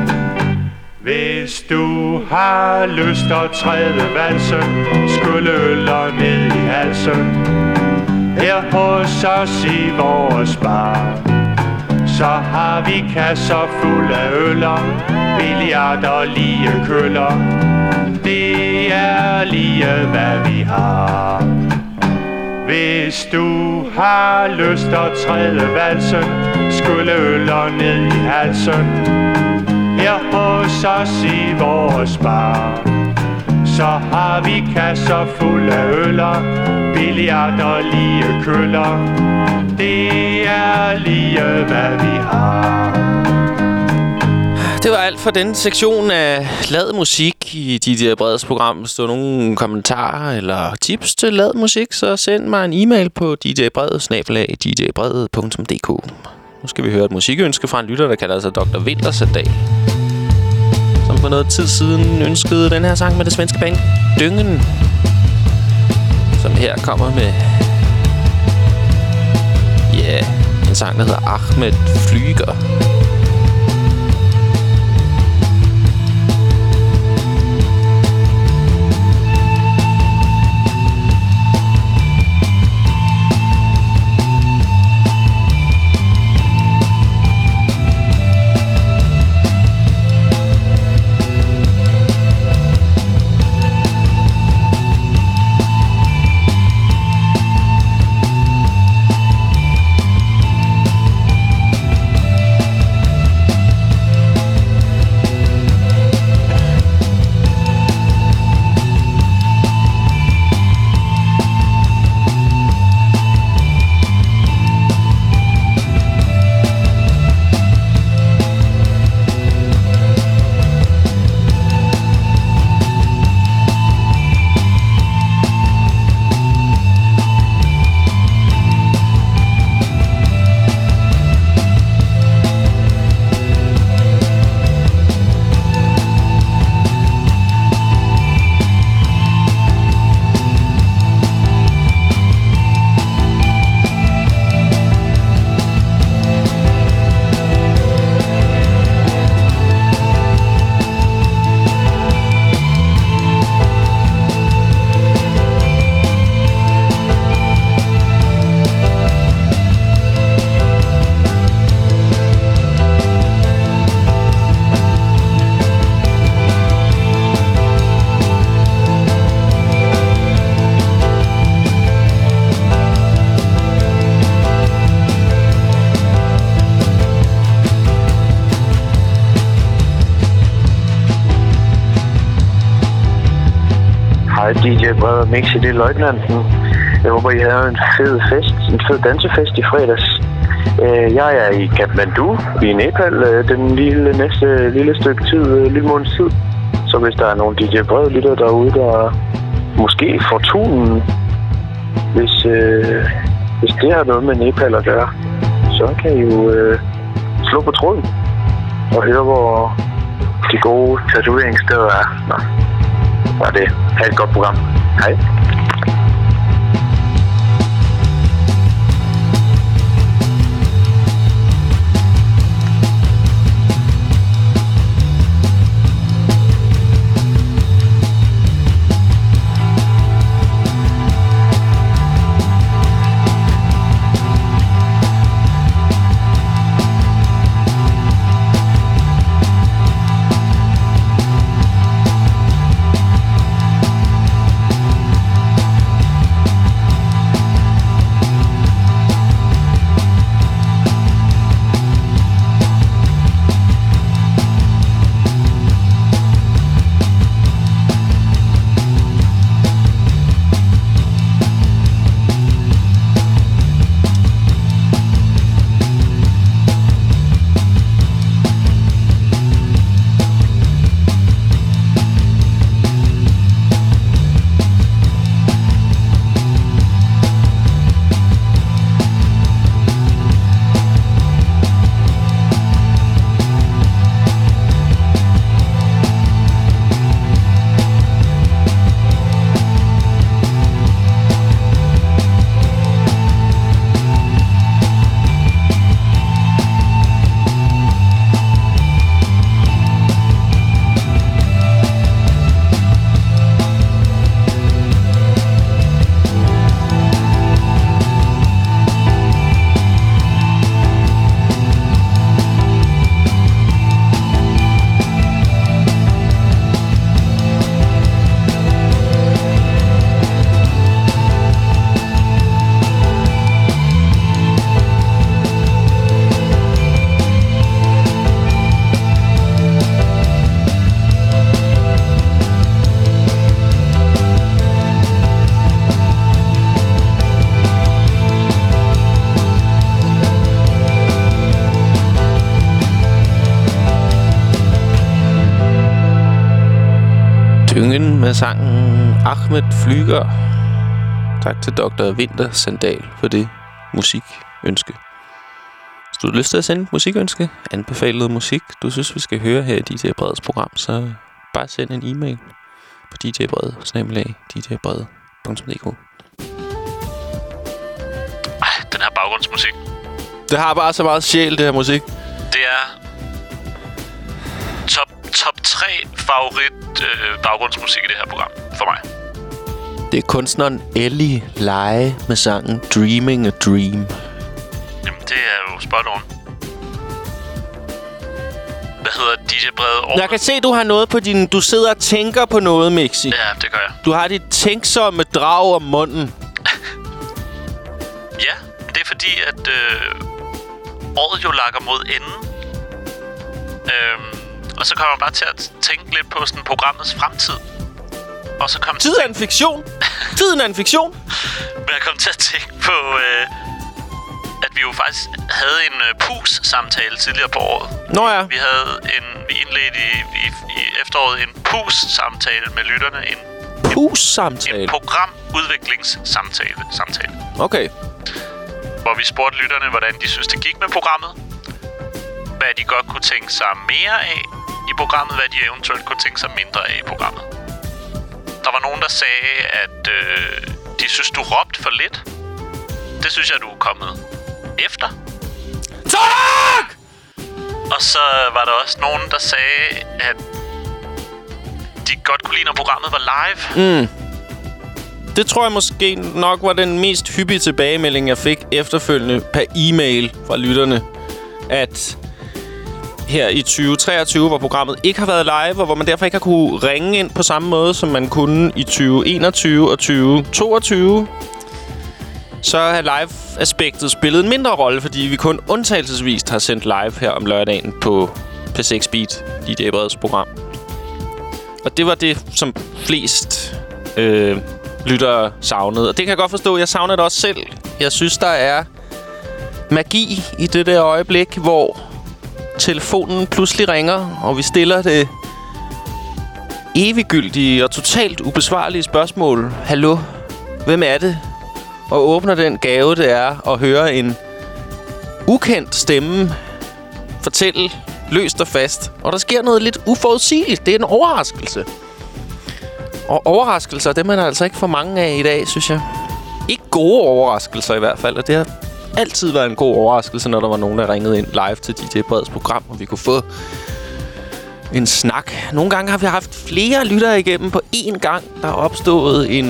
Hvis du har lyst at træde valsen, skulle øller ned i halsen, her hos os i vores bar. Så har vi kasser fuld af øller, billiarder og lige køller. Det er lige hvad vi har. Hvis du har lyst at træde valsen, skulle øller ned i halsen, her hos os i vores bar. Så har vi kasser fuld af øller, billiarder og lige køller. Det er lige hvad vi har. Det var alt for den sektion af lad musik i DJ Breds program. Hvis du har nogle kommentarer eller tips til lad musik, så send mig en e-mail på djbrede@djbrede.dk. Nu skal vi høre et musikønske fra en lytter, der kalder sig Dr. Vintersadal, som for noget tid siden ønskede den her sang med det svenske band Dyngen, som her kommer med en sang, der hedder Ahmed Flyger. DJ Brede og Mixi, det er løjtnanten. Jeg håber, I havde en fed dansefest i fredags. Jeg er i Kathmandu i Nepal den næste lille stykke tid, lille måneds tid. Så hvis der er nogle DJ Brede lytter derude, der måske Fortunen, hvis det har noget med Nepal at gøre, så kan I jo slå på tråden og høre, hvor de gode tatoveringssteder er. Nå. Var det. Ha' et godt program. Hej. Gyngen med sangen Ahmed Flyger. Tak til Dr. Winter Sandal for det musikønske. Hvis du har lyst til at sende et musikønske, anbefalet musik, du synes, vi skal høre her i DJ Breds program, så bare send en e-mail på djbrede@djbrede.dk. Den her baggrundsmusik. Det har bare så meget sjæl, det her musik. Det er top 3 favorit baggrundsmusik i det her program for mig. Det er kunstneren Ellie Leje med sangen Dreaming a Dream. Jamen, det er jo spot on. Hvad hedder DJ Brede? Jeg kan se, du har noget på din... Du sidder og tænker på noget, Mixi. Ja, det gør jeg. Du har dit tænksomme drag om munden. Ja, det er fordi, at året jo lakker mod enden. Og så kommer man bare til at tænke lidt på sådan programmets fremtid. Og så kom Tiden er en fiktion. Tiden er en fiktion. Men jeg kom til at tænke på, at vi jo faktisk havde en PUS-samtale tidligere på året. Nå ja. Vi indledte i efteråret en PUS-samtale med lytterne. PUS-samtale? En programudviklingssamtale. Okay. Hvor vi spurgte lytterne, hvordan de synes, det gik med programmet. Hvad de godt kunne tænke sig mere af i programmet. Hvad de eventuelt kunne tænke sig mindre af i programmet. Der var nogen, der sagde, at de synes, du råbte for lidt. Det synes jeg, du er kommet efter. Tak! Og så var der også nogen, der sagde, at de godt kunne lide, når programmet var live. Det tror jeg måske nok var den mest hyppige tilbagemelding, jeg fik efterfølgende per e-mail fra lytterne. At her i 2023, hvor programmet ikke har været live, og hvor man derfor ikke har kunne ringe ind på samme måde, som man kunne i 2021 og 2022, så har live-aspektet spillet en mindre rolle, fordi vi kun undtagelsesvist har sendt live her om lørdagen på P6 Beat, DJ Breds program. Og det var det, som flest lyttere savnede. Og det kan jeg godt forstå. Jeg savner det også selv. Jeg synes, der er magi i det der øjeblik, hvor telefonen pludselig ringer, og vi stiller det eviggyldige og totalt ubesvarlige spørgsmål. Hallo, hvem er det? Og åbner den gave, det er at høre en ukendt stemme fortælle løst og fast. Og der sker noget lidt uforudsigeligt. Det er en overraskelse. Og overraskelser, dem er der altså ikke for mange af i dag, synes jeg. Ikke gode overraskelser i hvert fald, og det har altid været en god overraskelse, når der var nogen, der ringede ind live til DJ Breds program, og vi kunne få en snak. Nogle gange har vi haft flere lyttere igennem på én gang. Der er opstået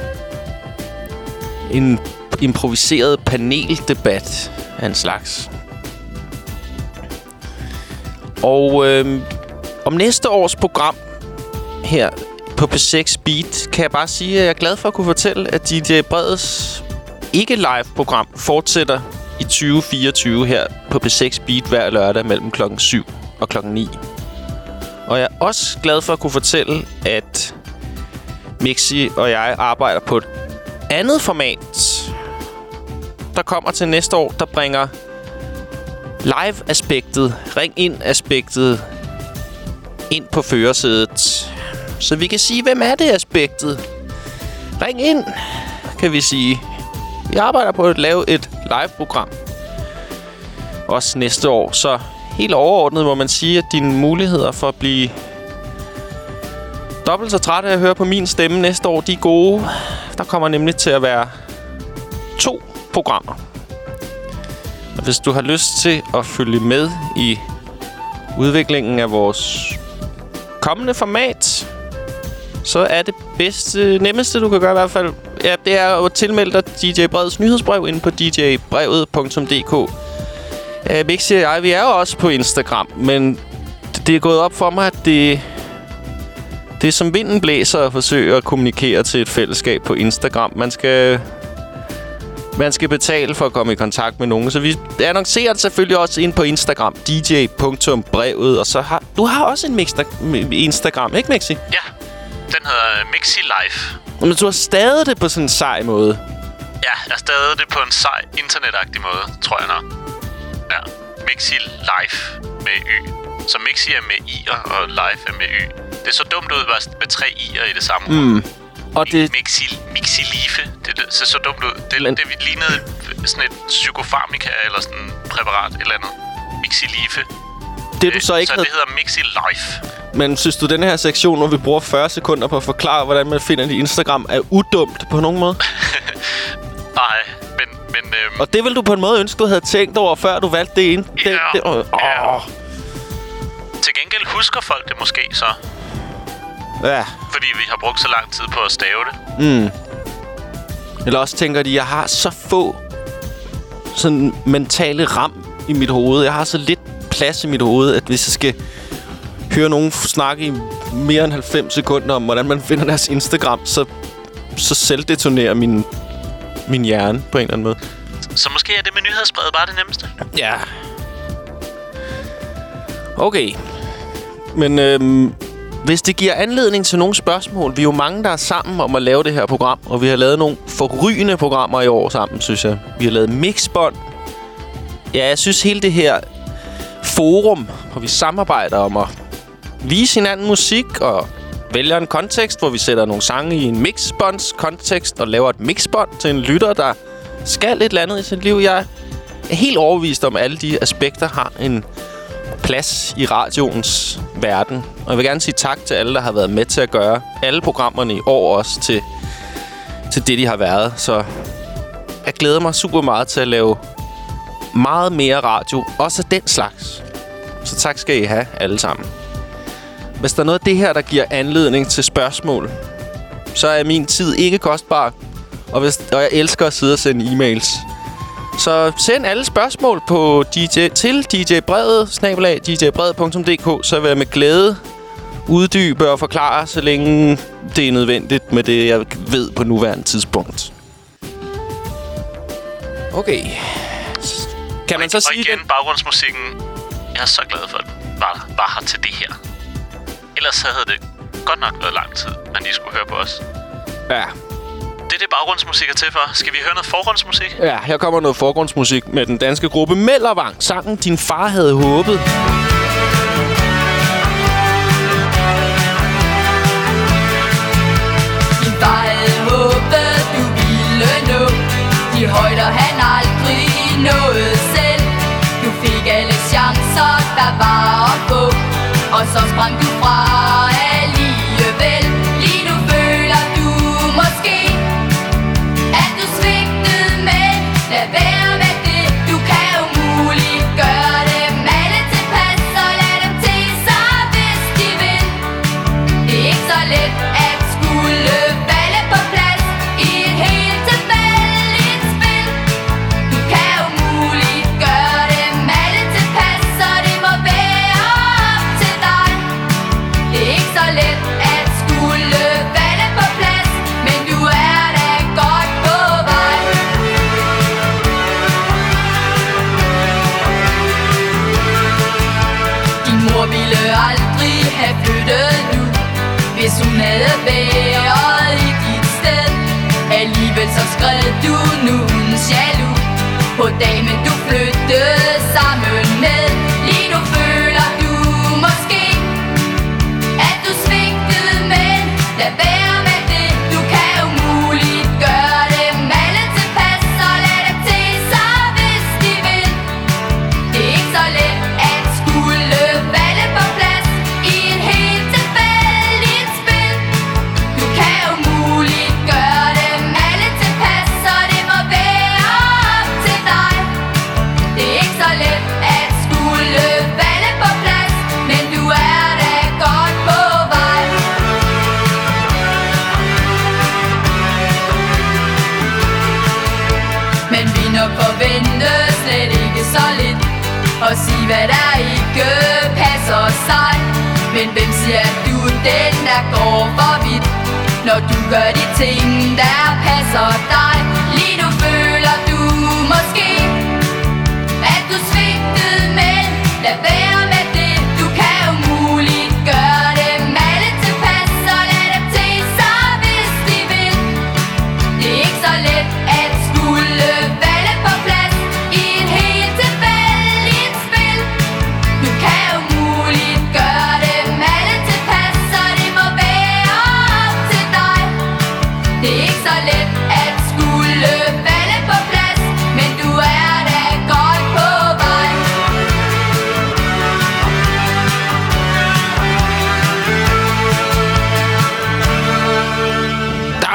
en improviseret paneldebat af en slags. Og om næste års program her på P6 Beat, kan jeg bare sige, at jeg er glad for at kunne fortælle, at DJ Breds ikke-live-program fortsætter i 2024 her på P6 Beat hver lørdag mellem klokken 7 og klokken 9. Og jeg er også glad for at kunne fortælle, at Mixi og jeg arbejder på et andet format, der kommer til næste år, der bringer live-aspektet, ring-ind-aspektet ind på førersædet. Så vi kan sige, hvem er det aspektet? Ring ind, kan vi sige. Vi arbejder på at lave et live-program. Også næste år. Så helt overordnet må man sige, at dine muligheder for at blive dobbelt så træt af at høre på min stemme næste år, de er gode. Der kommer nemlig til at være 2 programmer. Og hvis du har lyst til at følge med i udviklingen af vores kommende format, så er det nemmeste du kan gøre i hvert fald, ja, det er at tilmelde dig DJ Breds nyhedsbrev inde på djbrevet.dk. Mixi og jeg, vi er jo også på Instagram, men det er gået op for mig, at det er som vinden blæser at forsøge at kommunikere til et fællesskab på Instagram. Man skal betale for at komme i kontakt med nogen. Så vi annoncerer det selvfølgelig også ind på Instagram. dj.brevet. Og så du har også en Instagram, ikke Mixi? Ja, den hedder Mixi Live. Men du har stadig det på sådan en sej måde. Ja, jeg har stadig det på en sej internetagtig måde, tror jeg nok. Ja, Mixi Live med Y. Så Mixi er med I'er, og Live er med Y. Det så dumt ud med 3 i'er i det samme. Og det... Mixilife. Det ser så dumt ud. Det lignede sådan et psykofarmika eller sådan et præparat eller andet. Mixilife. Det du så ikke det hedder Mixilife. Men synes du, den her sektion, hvor vi bruger 40 sekunder på at forklare, hvordan man finder dit Instagram, er udumt på nogen måde? Nej, men og det vil du på en måde ønske, du havde tænkt over, før du valgte det ene. Ja. Til gengæld husker folk det måske så. Ja. Fordi vi har brugt så lang tid på at stave det. Eller også tænker de, jeg har så få sådan mentale ram i mit hoved. Jeg har så lidt plads i mit hoved, at hvis jeg skal høre nogen snakke i mere end 90 sekunder om, hvordan man finder deres Instagram, så selvdetonerer min hjerne på en eller anden måde. Så måske er det med nyhedsbrevet bare det nemmeste? Ja. Okay. Men hvis det giver anledning til nogle spørgsmål, vi er jo mange, der er sammen om at lave det her program, og vi har lavet nogle forrygende programmer i år sammen, synes jeg. Vi har lavet mixbånd. Ja, jeg synes hele det her forum, hvor vi samarbejder om at vise hinanden musik og vælger en kontekst, hvor vi sætter nogle sange i en mixbånds kontekst og laver et mixbånd til en lytter, der skal et eller andet i sit liv. Jeg er helt overbevist om, at alle de aspekter har en plads i radioens verden. Og jeg vil gerne sige tak til alle, der har været med til at gøre alle programmerne i år også til det, de har været. Så jeg glæder mig super meget til at lave meget mere radio, også den slags. Så tak skal I have alle sammen. Hvis der er noget af det her, der giver anledning til spørgsmål, så er min tid ikke kostbar. Og jeg elsker at sidde og sende e-mails. Så send alle spørgsmål på til djbrevet, @djbrevet.dk, så vil jeg med glæde uddybe og forklare, så længe det er nødvendigt med det, jeg ved på nuværende tidspunkt. Okay. Kan man så sige... Og igen, baggrundsmusikken, jeg er så glad for, at var her til det her. Ellers havde det godt nok været lang tid, man lige skulle høre på os. Ja. Det er det, baggrundsmusik er til for. Skal vi høre noget forgrundsmusik? Ja, her kommer noget forgrundsmusik med den danske gruppe Mellervang. Sangen Din Far Havde Håbet. Din far havde håbet, du ville nå de højder, han aldrig nåede selv. Du fik alle chancer, der var at få, og så sprang du fra alligevel. Lige nu føler du måske, at du svigtede, men lad være med det. Du kan umuligt gøre dem alle tilpas, og lad dem til sig, hvis de vil. Det er ikke så let at skulle falde på plads i et helt tilfældigt spil. Du kan umuligt gøre dem alle tilpas, så det må være op til dig. Det er ikke så let at skulle falde på plads, men du er da godt på vej. Din mor ville aldrig have flyttet nu, hvis hun havde været i dit sted. Alligevel så skred du nu jaloux på damen du flyttede sammen med. Lige nu føler du måske, at du svigtede, men lad være med det. Du kan umuligt gøre dem alle tilpas, og lad dem til sig, hvis de vil. Det er ikke så let at skulle falde på plads i et helt tilfældigt spil. Du kan umuligt gøre dem alle tilpas, så det må være op til dig. Det er ikke så let at skulle falde på plads, men du er da godt på vej. Men vi nok forvente slet ikke så lidt, og sige hvad der ikke passer sig. Men hvem siger du den der går for vidt, når du gør de ting der passer dig? Lige nu føler du måske, at du svigtede, men lad være med det. Du kan umuligt gøre dem alle tilpas, og lad dem til sig, hvis de vil. Det er ikke så let at skulle falde på plads i et helt tilfældigt spil. Du kan umuligt gøre dem alle tilpas, så det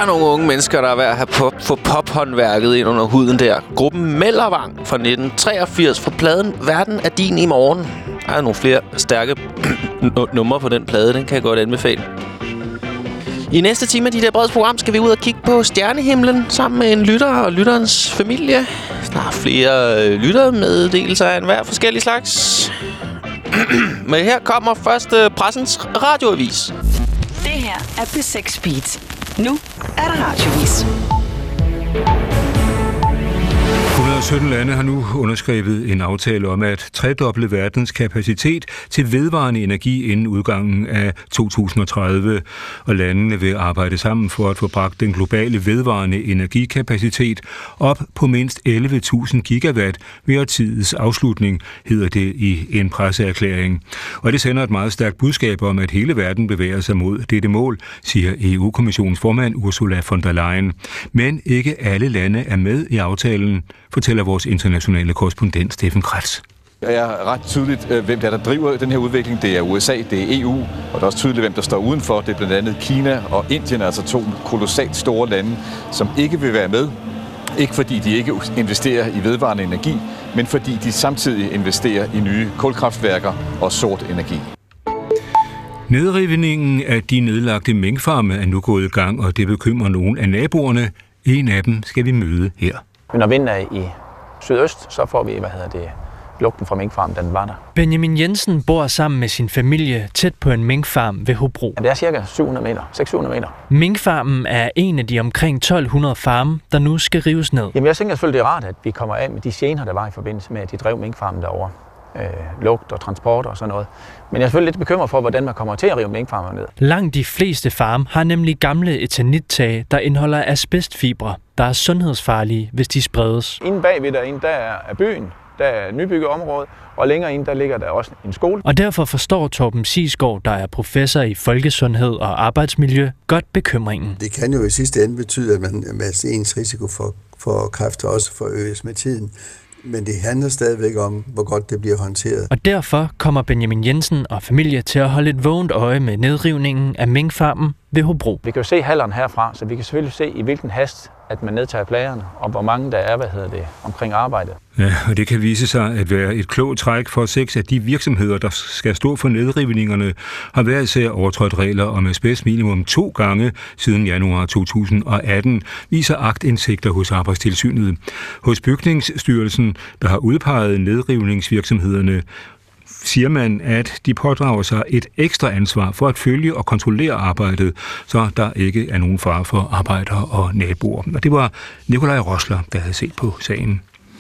er nogle unge mennesker, der er ved at have få pophåndværket ind under huden der. Gruppen Mellervang fra 1983 fra pladen Verden er din i morgen. Der er nogle flere stærke numre på den plade. Den kan jeg godt anbefale. I næste time af DJ's program skal vi ud og kigge på stjernehimlen sammen med en lytter og lytterens familie. Der er flere lyttermeddelelser af enhver forskellige slags. Men her kommer først Pressens radioavis. Det her er P6 Beat. Nu er der radioavis. 117 lande har nu underskrevet en aftale om at tredoble verdens kapacitet til vedvarende energi inden udgangen af 2030, og landene vil arbejde sammen for at få bragt den globale vedvarende energikapacitet op på mindst 11.000 gigawatt ved årtidets afslutning, hedder det i en presseerklæring. Og det sender et meget stærkt budskab om, at hele verden bevæger sig mod dette mål, siger EU-kommissionens formand Ursula von der Leyen. Men ikke alle lande er med i aftalen, fortæller vores internationale korrespondent Steffen Kretz. Det er ret tydeligt, hvem der driver den her udvikling. Det er USA, det er EU, og det er også tydeligt, hvem der står udenfor. Det er blandt andet Kina og Indien, altså to kolossalt store lande, som ikke vil være med. Ikke fordi de ikke investerer i vedvarende energi, men fordi de samtidig investerer i nye kulkraftværker og sort energi. Nedrivningen af de nedlagte minkfarme er nu gået i gang, og det bekymrer nogle af naboerne. En af dem skal vi møde her. Når vinden er i sydøst, så får vi, lugten fra minkfarmen, den var der. Benjamin Jensen bor sammen med sin familie tæt på en minkfarm ved Hobro. Ja, det er cirka 700 meter, 600 meter. Minkfarmen er en af de omkring 1200 farme, der nu skal rives ned. Jamen, jeg tænker selvfølgelig, det er rart, at vi kommer af med de gener, der var i forbindelse med, at de drev minkfarmen derovre. Lugt og transport og sådan noget. Men jeg er selvfølgelig lidt bekymret for, hvordan man kommer til at rive minkfarmer ned. Langt de fleste farme har nemlig gamle eternittage, der indeholder asbestfibre, der er sundhedsfarlige, hvis de spredes. Inden bagved derinde, der er byen, der er nybygget område, og længere inde, der ligger der også en skole. Og derfor forstår Torben Sigsgaard, der er professor i folkesundhed og arbejdsmiljø, godt bekymringen. Det kan jo i sidste ende betyde, at ens risiko for kræft også forøges med tiden. Men det handler stadigvæk om, hvor godt det bliver håndteret. Og derfor kommer Benjamin Jensen og familie til at holde et vågent øje med nedrivningen af minkfarmen ved Hobro. Vi kan jo se halleren herfra, så vi kan selvfølgelig se, i hvilken hast at man nedtager plagerne, og hvor mange der er, omkring arbejdet. Ja, og det kan vise sig at være et klogt træk for 6 af de virksomheder, der skal stå for nedrivningerne, har hver især overtrådt regler om asbest minimum 2 gange siden januar 2018, viser aktindsigter hos Arbejdstilsynet. Hos Bygningsstyrelsen, der har udpeget nedrivningsvirksomhederne, siger man, at de pådrager sig et ekstra ansvar for at følge og kontrollere arbejdet, så der ikke er nogen fare for arbejdere og naboer. Og det var Nikolaj Rosler, der havde set på sagen.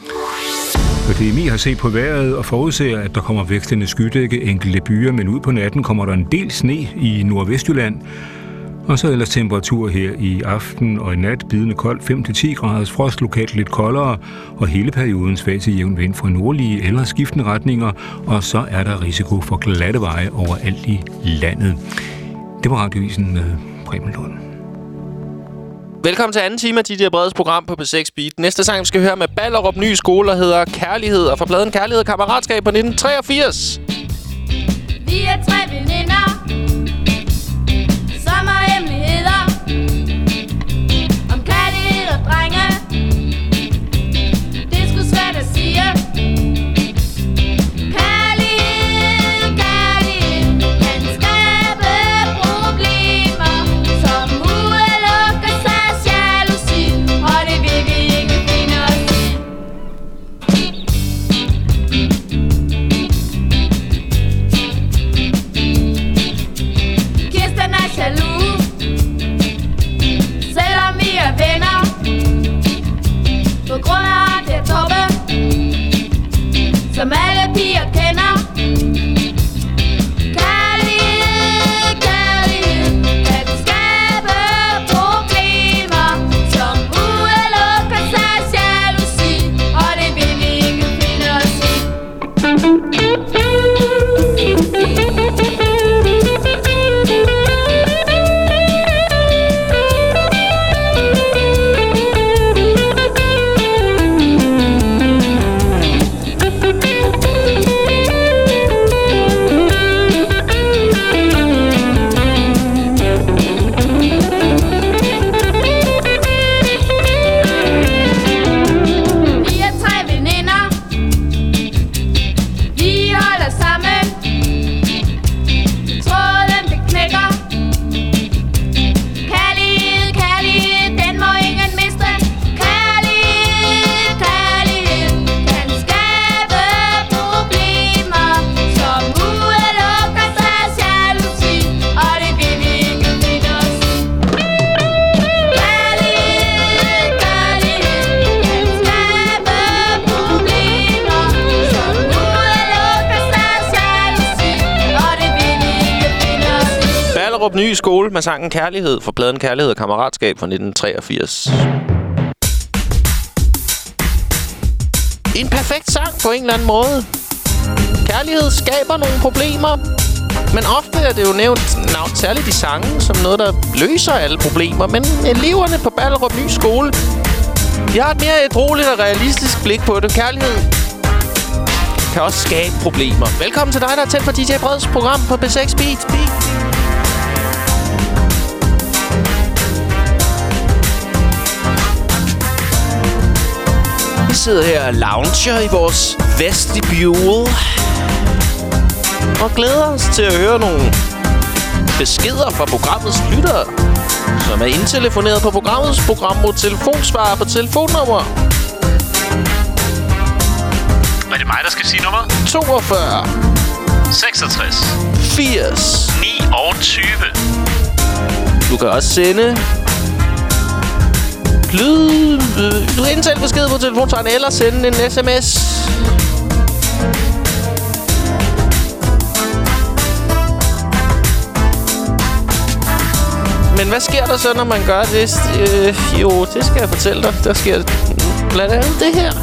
Og DMI har set på vejret og forudser, at der kommer vækstende skydække enkelte byer, men ud på natten kommer der en del sne i Nordvestjylland. Og så ellers temperatur her i aften og i nat, bidende koldt 5-10 graders frost, lokalt lidt koldere, og hele perioden svag til jævn vind fra nordlige eller skiftende retninger, og så er der risiko for glatte veje overalt i landet. Det var Radiovisen med Preben Lund. Velkommen til anden time af DJ Breds program på P6 Beat. Næste sang, vi skal høre med Ballerup Ny Skole, der hedder Kærlighed, og fra pladen Kærlighed og Kammeratskab på 1983. Vi er 3 veninder, som har hemmeligheder om kærlighed og drenge. Det er sgu svært at sige. Kærlighed, kærlighed kan skabe problemer, som udelukker sig jalousi, og det vil vi ikke finde os i. Ballerup Nye Skole med sangen Kærlighed fra pladen Kærlighed og Kammeratskab fra 1983. En perfekt sang på en eller anden måde. Kærlighed skaber nogle problemer, men ofte er det jo nævnt særligt i sangen som noget, der løser alle problemer. Men eleverne på Ballerup Nye Skole, de har et mere ædrueligt og realistisk blik på det. Kærlighed kan også skabe problemer. Velkommen til dig, der er tæt på DJ Breds program på B6 Beat. Vi sidder her og lounger i vores vestibule og glæder os til at høre nogle beskeder fra programmets lyttere, som er indtelefoneret på programmets mod telefonsvarer på telefonnummer. Er det mig, der skal sige nummeret? 42 66 80 29. Du kan også sende lyd. Du kan indtale besked på telefonsvaren eller sende en sms. Men hvad sker der så, når man gør det? Jo, det skal jeg fortælle dig. Der sker blandt andet det her.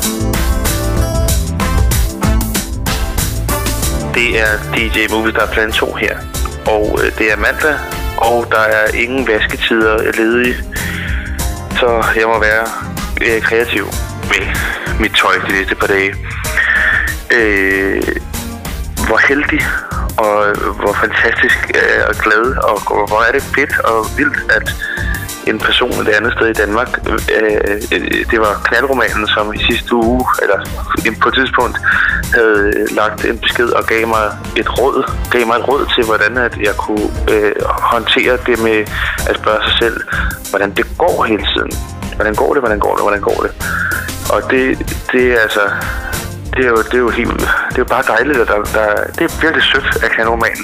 Det er DJ Movistar Plan 2 her. Og det er mandag, og der er ingen vasketider ledige. Så jeg må være kreativ med mit tøj de næste par dage. Hvor heldig og hvor fantastisk og glad, og hvor er det fedt og vildt, at en person et andet sted i Danmark, det var Knaldromanen, som i sidste uge, eller på et tidspunkt, havde lagt en besked og gav mig et råd til, hvordan at jeg kunne håndtere det med at spørge sig selv, hvordan det går hele tiden. Hvordan går det? Og det er altså... Det er jo bare dejligt, at det er virkelig sødt af Knaldromanen.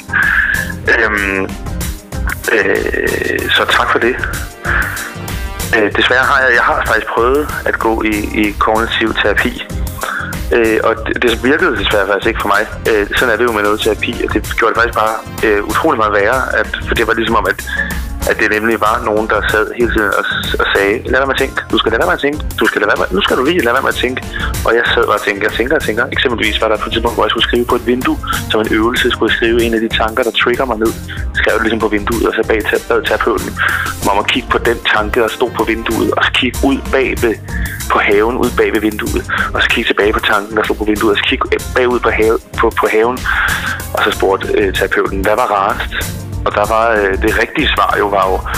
Så tak for det. Desværre har jeg faktisk prøvet at gå i kognitiv terapi. Og det virkede desværre faktisk ikke for mig. Sådan er det jo med noget terapi, og det gjorde det faktisk bare utrolig meget værre. For det var ligesom om, at det nemlig var nogen, der sad hele tiden og sagde, lad være med at tænke, nu skal du lige lade være med at tænke. Og jeg sad bare og tænkte, jeg tænker. Eksempelvis var der på et tidspunkt, hvor jeg skulle skrive på et vindue, som en øvelse skulle jeg skrive en af de tanker, der trigger mig ned. Skrev det ligesom på vinduet, og så bad terapeuten om at kigge på den tanke, der stod på vinduet, og så kigge ud på haven, ud bag ved vinduet, og så kigge tilbage på tanken, der stod på vinduet, og så kigge bagud på haven, og så spurgte terapeuten, hvad var rarest? Og der var det rigtige svar det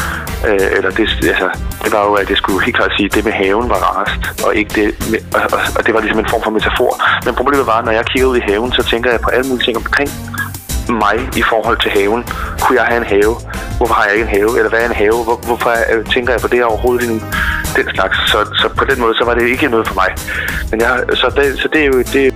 var jo, at jeg skulle helt klart sige, at det med haven var rarest, og ikke det med, og det var ligesom en form for metafor. Men problemet var, når jeg kigger ud i haven, så tænker jeg på alle mulige ting omkring mig i forhold til haven. Kunne jeg have en have? Hvorfor har jeg ikke en have? Eller hvad er en have? Hvorfor tænker jeg på det overhovedet? Den slags. Så på den måde, så var det ikke noget for mig. Men så det er jo det.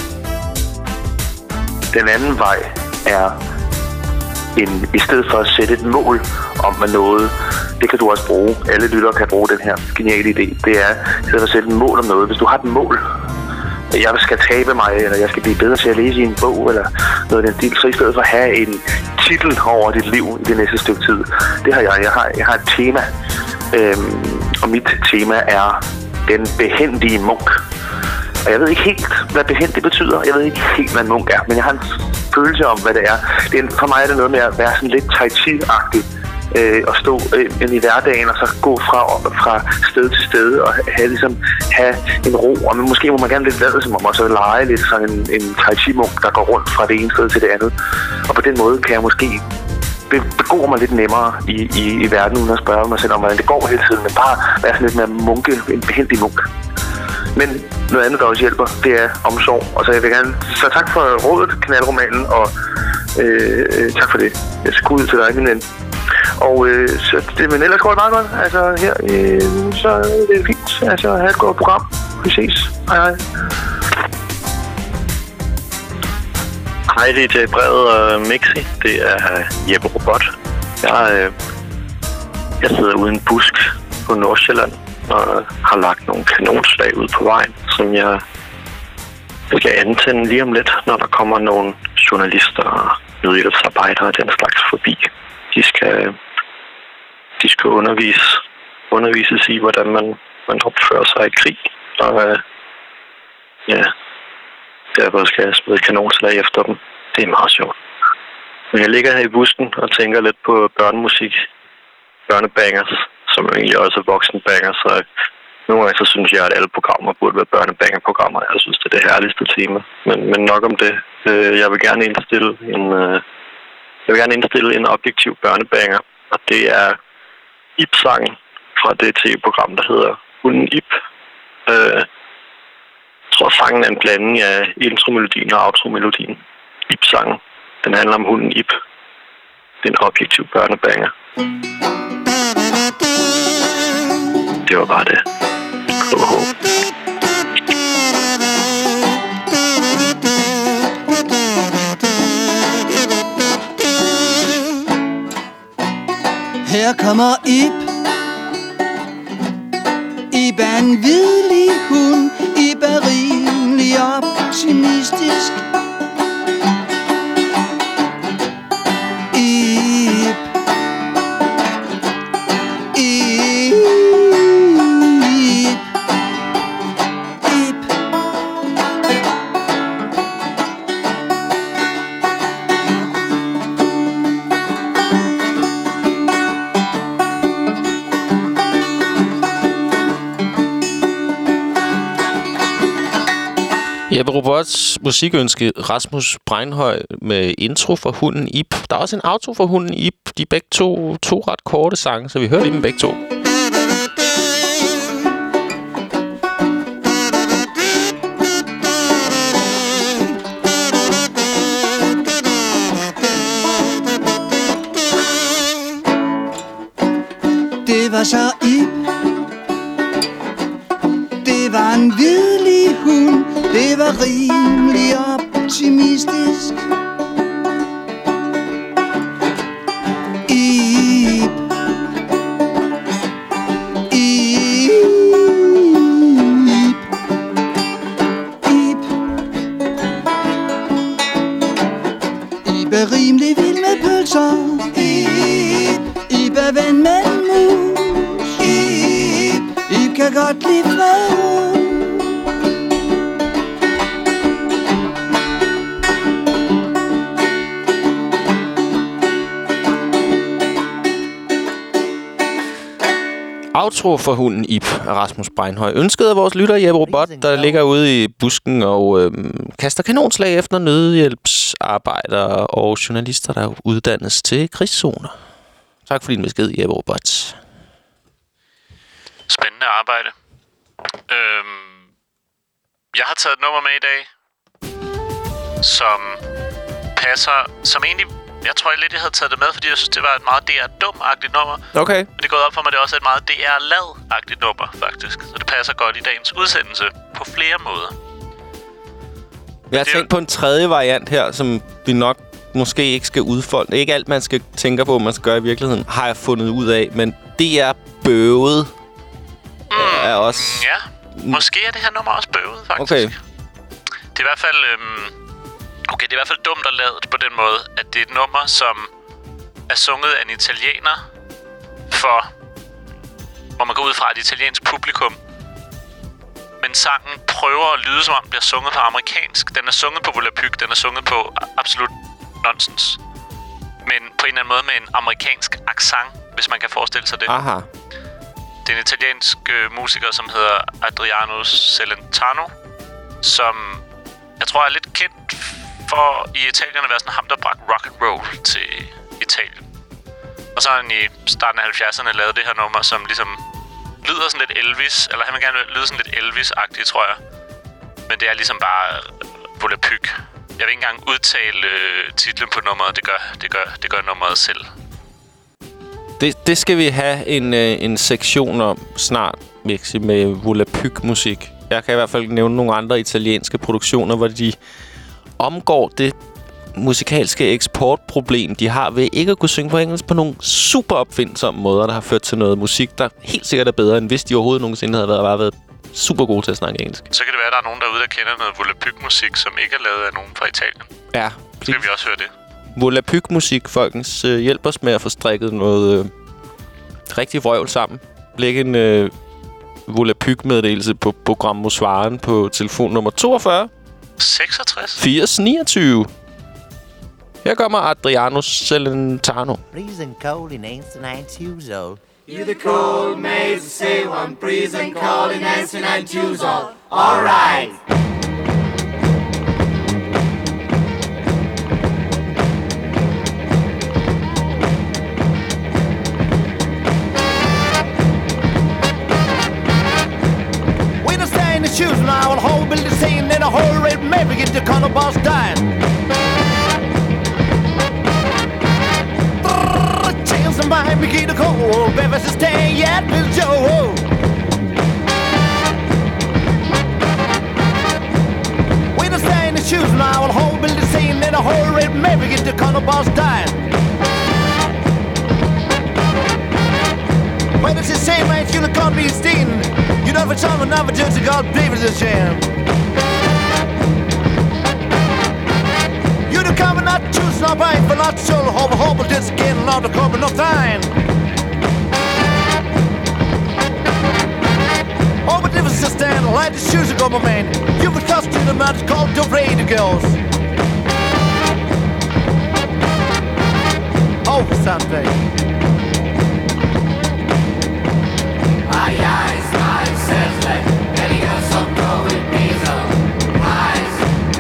Den anden vej er i stedet for at sætte et mål om med noget, det kan du også bruge. Alle lyttere kan bruge den her geniale idé. Det er i stedet for at sætte et mål om noget. Hvis du har et mål, jeg skal tabe mig, eller jeg skal blive bedre til at læse i en bog, eller noget af den del, så i stedet for at have en titel over dit liv i det næste stykke tid. Det har jeg har et tema, og mit tema er den behændige munk. Og jeg ved ikke helt, hvad behændig betyder. Jeg ved ikke helt, hvad en munk er, men jeg har en følelse om, hvad det er. For mig er det noget med at være sådan lidt tai chi-agtig. Og stå i hverdagen og så gå fra sted til sted og have en ro. Og måske må man gerne lidt lade som om, og så lege lidt sådan en tai chi-munk, der går rundt fra det ene sted til det andet. Og på den måde kan jeg måske begå mig lidt nemmere i verden, uden at spørge mig selv om, hvordan det går hele tiden. Men bare være sådan lidt mere en behændig munk. Men noget andet, der også hjælper, det er omsorg. Og så jeg vil gerne... Så tak for rådet, Knaldromanen, og tak for det. Jeg skal ud til dig, min ven. Og så det, men ellers går det meget godt. Altså her, så det er fint. Altså have et godt program. Vi ses. Hej. Hej, det er Brevet og Mixi. Det er Jeppe Robot. Jeg sidder ude i en busk på Nordsjælland og har lagt nogle kanonslag ud på vejen, som jeg skal antænde lige om lidt, når der kommer nogle journalister og nødhjælpsarbejdere og den slags forbi. De skal undervises i, hvordan man opfører sig i krig. Og derfor skal jeg smide kanonslag efter dem. Det er meget sjovt. Men jeg ligger her i busken og tænker lidt på børnemusik. Børnebangers, som egentlig også er voksenbangers. Så nogle gange så synes jeg, at alle programmer burde være børnebanger-programmer. Jeg synes, det er det herligste tema. Men nok om det. Jeg vil gerne indstille en objektiv børnebanger. Og det er Ip-sangen fra det tv-program, der hedder Hunden Ip. Jeg tror, sangen er en blanding af intromelodien og outromelodien. Ip-sangen. Den handler om hunden Ip. Det er en objektiv børnebanger. Det var bare det. Her kommer Ip. Ip er en hvidlig hund. Ip er rimelig optimistisk. Jeppe Robots musikønske Rasmus Breinhøj med intro for hunden Ip. Der er også en outro for hunden Ip. De er begge to ret korte sange, så vi hører lige dem begge to. Det var så Ip. Det var en hvidlig hund. Det var rimelig optimistisk. Ip. Ip. Ip. Ip er rimelig vild med pølser. Ip. Ip er ven med en mus. Ip. Ip kan godt lide fred. Outro for hunden Ip af Rasmus Breinhøj. Ønsket af vores lytter Jeppe Robot, der ligger ude i busken og kaster kanonslag efter nødhjælpsarbejdere og journalister, der uddannes til krigszoner. Tak for din besked, Jeppe Robot. Spændende arbejde. Jeg har taget et nummer med i dag, som egentlig... Jeg tror lidt, jeg havde taget det med, fordi jeg synes, det var et meget DR-dum-agtigt nummer. Okay. Men det er gået op for mig, det er også et meget DR-lad-agtigt nummer, faktisk. Så det passer godt i dagens udsendelse på flere måder. Jeg har tænkt på en tredje variant her, som vi nok måske ikke skal udfolde. Det er ikke alt, man skal tænke på, man skal gøre i virkeligheden, har jeg fundet ud af. Men DR-bøvet er også... Ja, måske er det her nummer også bøvet, faktisk. Okay. Det er i hvert fald... Okay, det er i hvert fald dumt at lade på den måde, at det er et nummer, som er sunget af en italiener hvor man går ud fra et italiensk publikum. Men sangen prøver at lyde, som om den bliver sunget på amerikansk. Den er sunget på volapyk, den er sunget på absolut nonsens. Men på en eller anden måde med en amerikansk accent, hvis man kan forestille sig det. Aha. Det er en italiensk musiker, som hedder Adriano Celentano, som jeg tror er lidt kendt for i Italien at være sådan ham, der bragte rock and roll til Italien. Og så har han i starten af 70'erne lavet det her nummer, som ligesom lyder sådan lidt Elvis, eller han vil gerne lyde sådan lidt Elvis-agtigt, tror jeg. Men det er ligesom bare volapyk. Jeg vil ikke engang udtale titlen på nummeret, det gør nummeret selv. Det skal vi have en sektion om snart, Mixi, med volapyk-musik. Jeg kan i hvert fald nævne nogle andre italienske produktioner, hvor de omgår det musikalske eksportproblem, de har ved ikke at kunne synge på engelsk på nogle super opfindsomme måder, der har ført til noget musik, der helt sikkert er bedre, end hvis de overhovedet nogensinde havde været super gode til at snakke engelsk. Så kan det være, at der er nogen derude, der kender noget volapyk-musik, som ikke er lavet af nogen fra Italien. Ja. Så skal vi også høre det. volapyk-musik, folkens. Hjælp os med at få strikket noget rigtig vrøvl sammen. Læg en volapyk-meddelelse på programmosvaren på telefon nummer 42 66 80 29. Her kommer Adriano Celentano. Freezing cold in Nancy 9 years old. You the cold maze, say one freezing cold in Nancy 9 years old. All right. Shoes and I will hold Billy scene in a whole red maybe get the corner boss dying. Change the mind, begin to cold, baby, stay yet, Bill Joe. When I stay in the shoes and I will hold Billy scene in a whole red maybe get the corner boss dying. When it's the same range, you'll come be stealing. You know, for someone, never just a god, David's a sham. You the cover, not choose, not right, but not so hope, but just getting out of cover, no time. Oh, but if it's a stand, light the shoes, go, my man. You would cost you the man, it's called the radio girls. Oh, Sunday. Eyes, eyes, says like any girl some go with diesel. Eyes.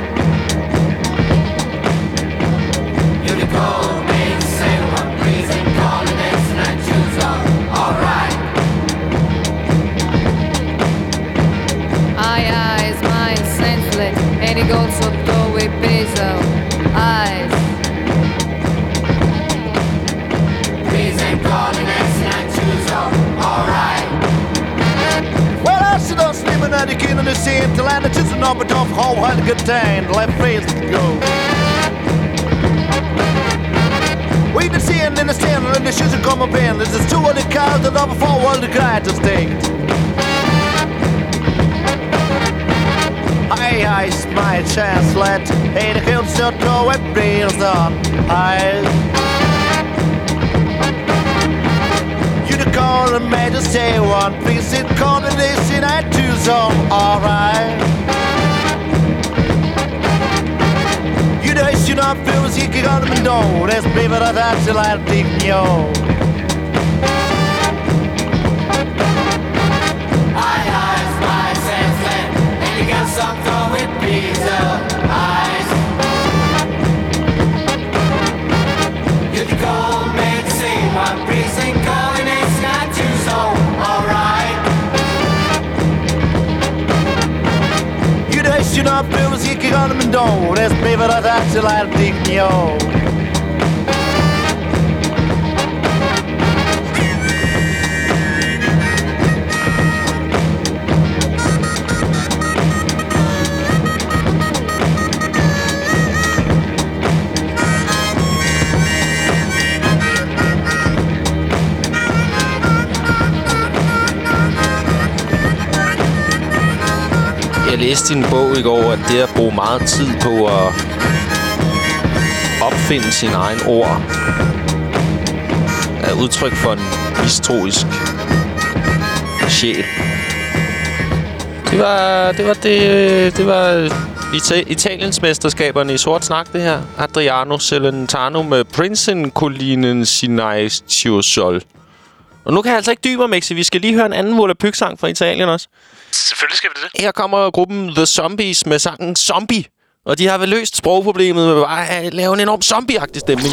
You the cold man, say one freezing cold and it's not choose all right. Eyes, mind, senseless. Any gold some go with diesel. Eyes. Freezing cold and it's not choose all right. Well, I sit on sleeping at the king of the scene till I just an up and off how had a good time. The left face to go. We the scene in the stand and the shoes are come up in. This is two of the cars that over four world the guy to stake. I my chance let hey the kill so go and breathe on. Call and made to say one piece in combination I choose on alright. You know you not feel as you can on me know that's baby that I till I think yo. Eyes, my sense, and you got something with pizza. Eyes. You the cold man to say one piece in calling it. You know, feel as you can on me know that's baby that I till I think yo. Jeg læste i en bog i går, at det at bruge meget tid på at opfinde sine egne ord er udtryk for en historisk sjæl. Det var Italiens mesterskaberne i sort snak, det her. Adriano Celentano med Prinsen Collinen Sinai Sol. Og nu kan jeg altså ikke dybe mig, Mexi. Vi skal lige høre en anden volapyk-sang fra Italien også. Selvfølgelig skal vi det. Her kommer gruppen The Zombies med sangen Zombie. Og de har vel løst sprogproblemet med bare at lave en enorm zombie-agtig stemning.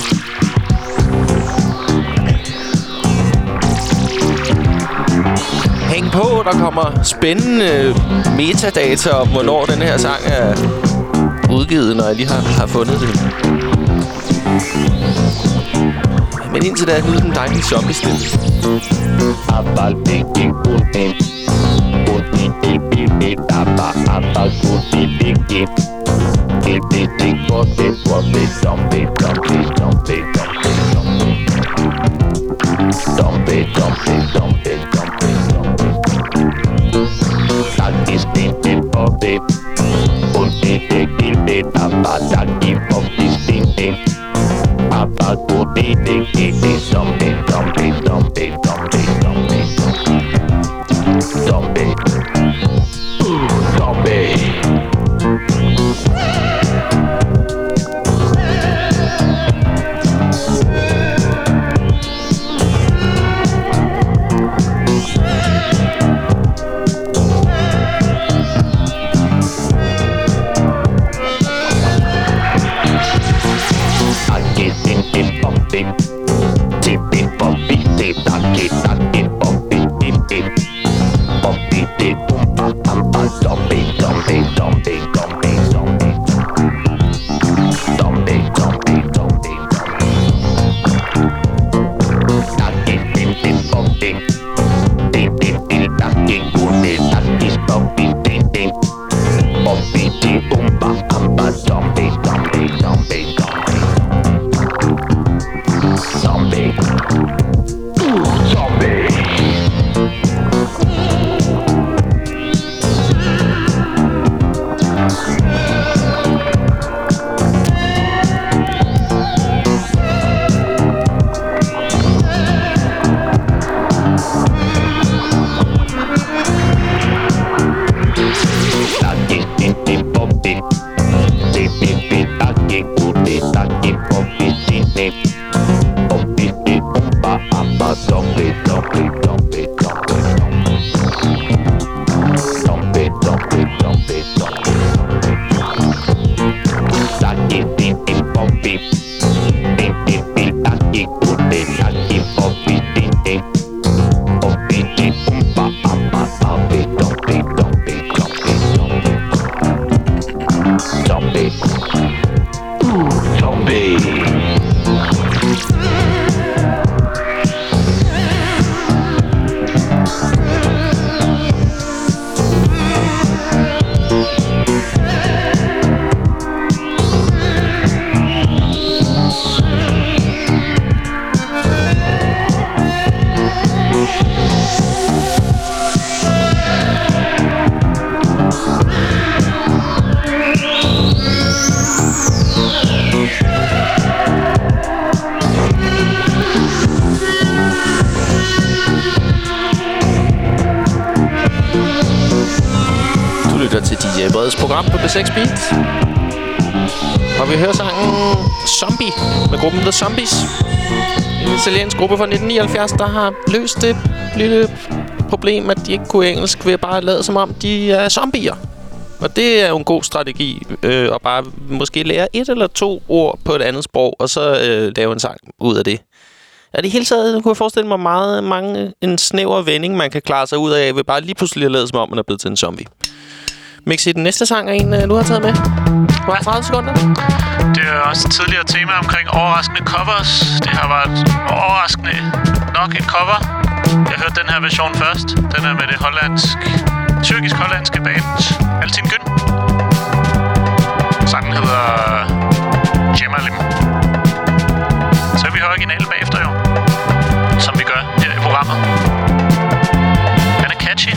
Hæng på, der kommer spændende metadata om, hvornår den her sang er udgivet, når jeg lige har fundet det. Men indtil da lyder den dejlige zombie-stemme. Program på B6 Beat. Og vi hører sangen Zombie med gruppen The Zombies. En italiensk gruppe fra 1979, der har løst det lille problem, at de ikke kunne engelsk ved at bare lade som om de er zombier. Og det er jo en god strategi at bare måske lære 1 eller 2 ord på et andet sprog, og så lave en sang ud af det. Ja, det hele taget kunne jeg forestille mig en snæver vending, man kan klare sig ud af ved bare lige pludselig at lade som om, man er blevet til en zombie. Mixi, den næste sang er en, du har taget med. Du har 30 sekunder. Det er også et tidligere tema omkring overraskende covers. Det har været overraskende nok et cover. Jeg hørte den her version først. Den er med det tyrkisk-hollandske band Altin Gün. Sangen hedder Gemalim. Så vi hører originalen bagefter jo. Som vi gør her i programmet. Den er catchy.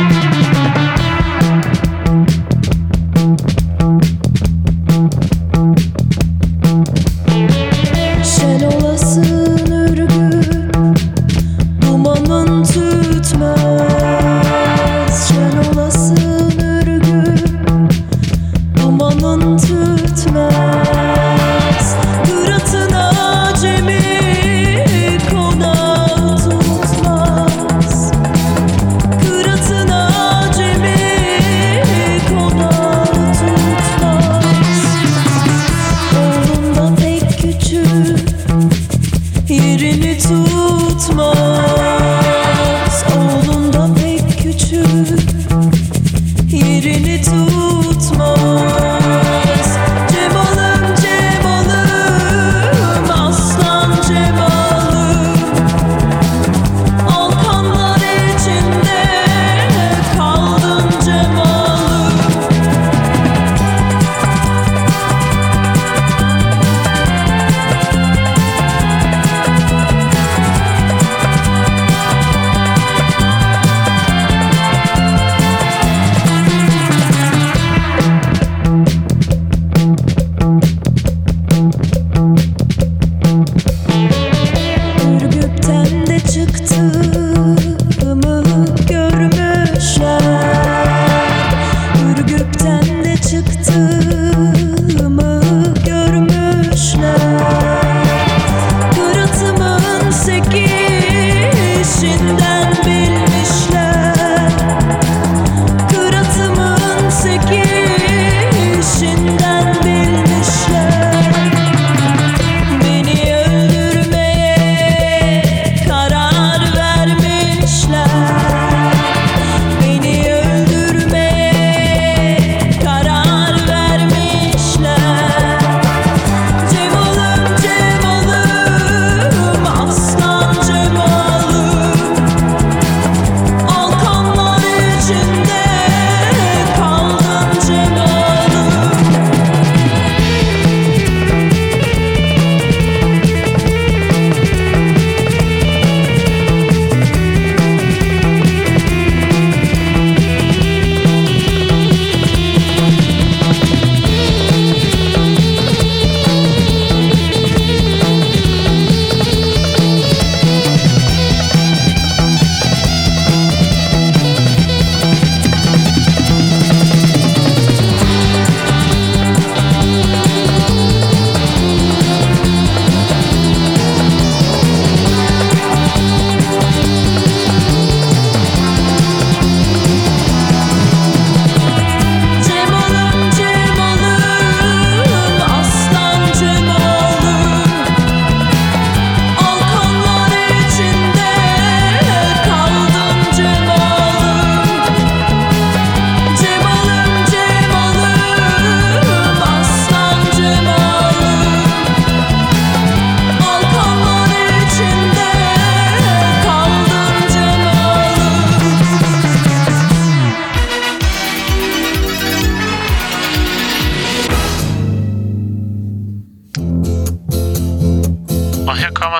Şen olasın ürgün, dumanın tütmez. Şen olasın ürgün,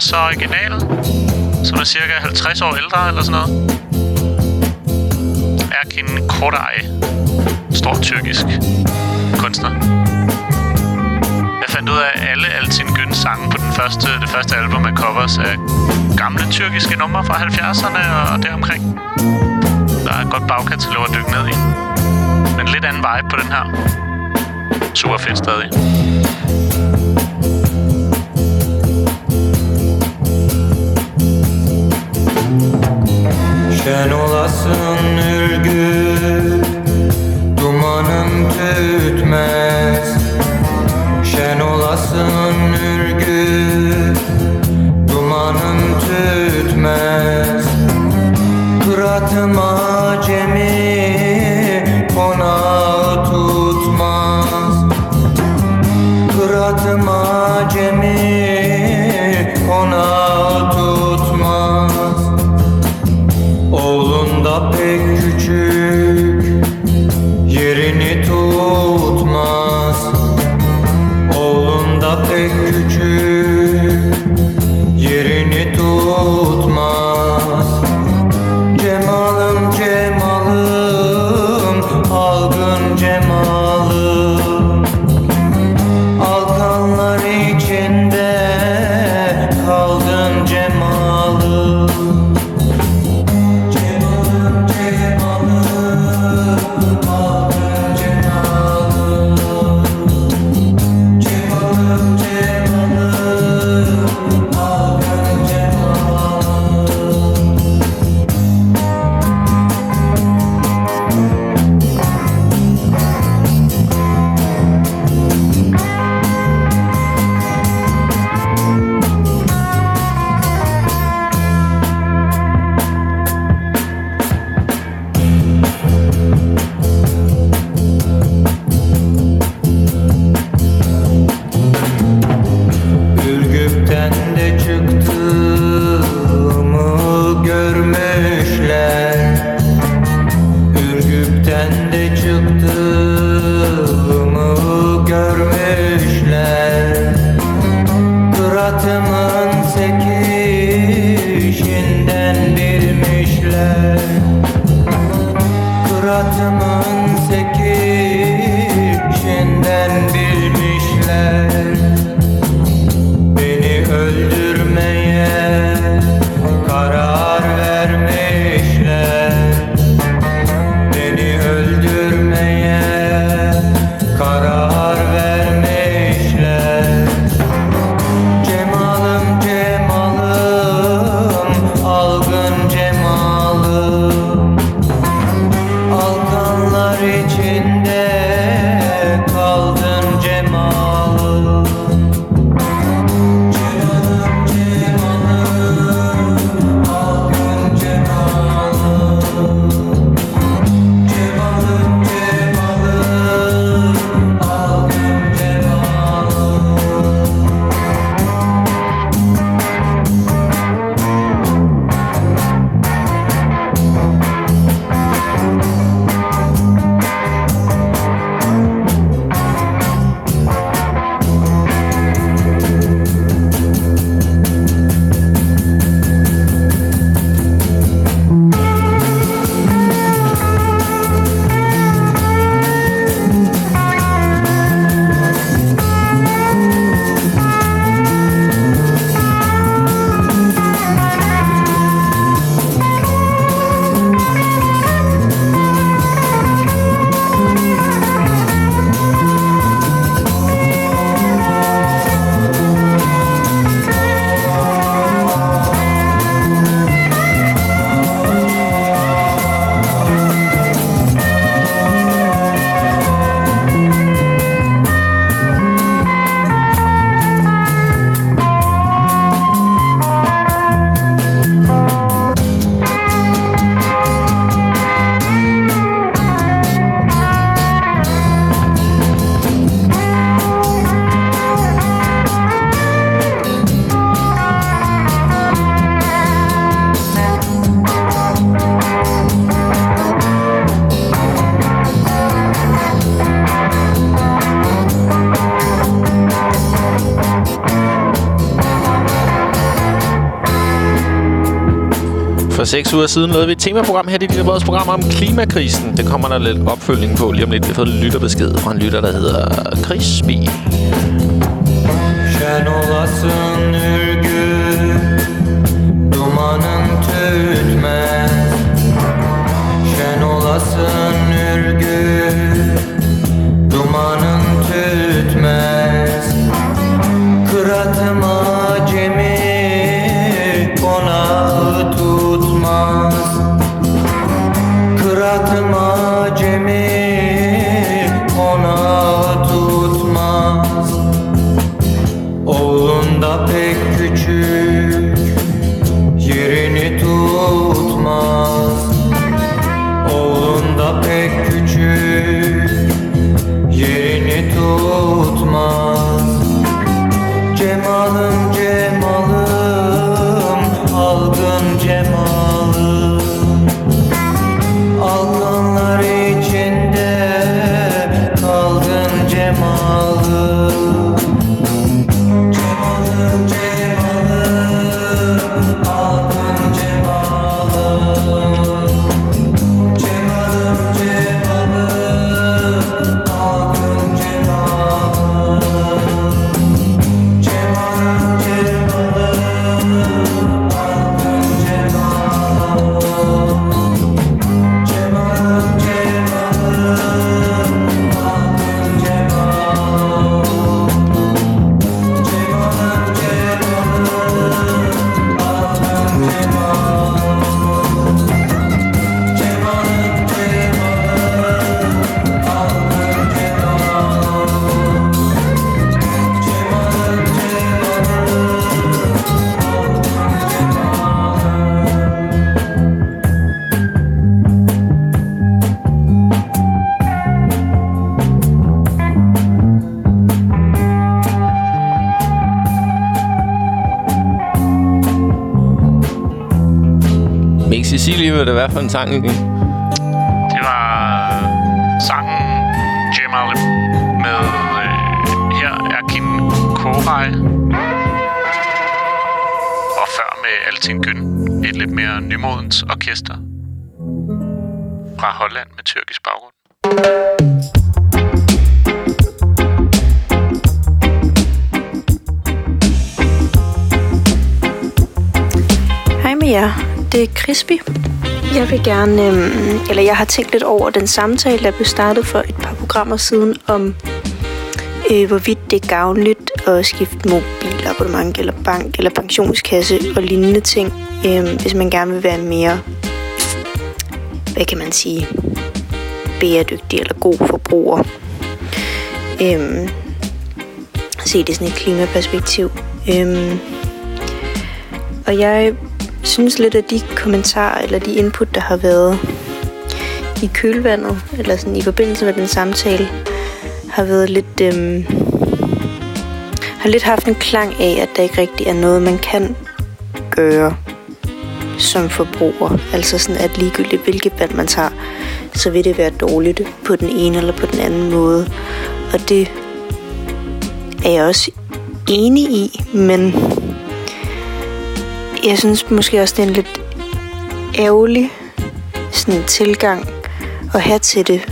og så originalen, som er cirka 50 år ældre eller sådan noget. Erkin Koray. Stor tyrkisk kunstner. Jeg fandt ud af, at alle Altin Güns sange på det første album af covers af gamle tyrkiske numre fra 70'erne og deromkring. Der er et godt bagkatalog at dykke ned i. Men lidt anden vibe på den her. Super fedt stadig. Şen olasın ürgüp dumanım tütmez. Şen olasın ürgüp dumanım tütmez. Kıratım acemi konağı tutmaz. Kıratım acemi konağı tutmaz. Oğlun da pek küçük yerini tutmaz. Oğlun da pek küçük yerini tutmaz. Cemalım cemalım algın cemalım. Alkanlar içinde kaldın cemalım. Cemalım cemalım algın cemalım. Cemalım cemalım algın cemalım. Ürgüp'ten de çıktığımı görmüşler. Ürgüp'ten de çıktığımı görmüşler. Kıratımın sekişinden bilmişler. Kıratımın sekişinden bilmişler. Beni öldürmeye karar vermişler. Beni öldürmeye karar vermişler. Cemalım cemalım algın cemalım. Alkanlar için 6 uger siden lavede vi et temaprogram her i Lille Breds program om klimakrisen. Det kommer der lidt opfølgning på lige om lidt. Vi har fået en lytterbesked fra en lytter, der hedder Crispy. Şen olasın ürgü, dumanın tütmez. Şen olasın ürgü, dumanın tütmez. Kıratıma cemi konağı tutmaz. Kıratıma cemi konağı tutmaz. Oğlun da pek küçük, yerini tutmaz. Oğlun da pek küçük, yerini tutmaz. Cemalım cemalım, algın cemalım. Algınlar içinde kalgın cemalım. Cemalım cemalım, algın cemalım. Cemalım cemalım, algın cemalım. Cemalım cemalım, algın cemalım. Cemalım cemalım, algın Mix Cecilie, hvad det være for en sang igen? Det var sangen Jamal med her er Kim Koray. Og før med Altin Gün, et lidt mere nymodens orkester fra Holland med tyrkisk baggrund. Hej med jer. Det er Crispy. Jeg vil gerne, jeg har tænkt lidt over den samtale, der blev startet for et par programmer siden, om hvorvidt det er gavnligt at skifte mobilabonnement eller bank eller pensionskasse og lignende ting, hvis man gerne vil være mere, hvad kan man sige, bæredygtig eller god forbruger. Se det sådan et klimaperspektiv. Og jeg synes lidt, at de kommentarer eller de input, der har været i kølvandet, eller sådan i forbindelse med den samtale, har været lidt, har lidt haft en klang af, at der ikke rigtig er noget, man kan gøre som forbruger. Altså sådan, at ligegyldigt hvilket valg man tager, så vil det være dårligt på den ene eller på den anden måde. Og det er jeg også enig i, men jeg synes måske også, det er en lidt ærgerlig sådan tilgang at have til det.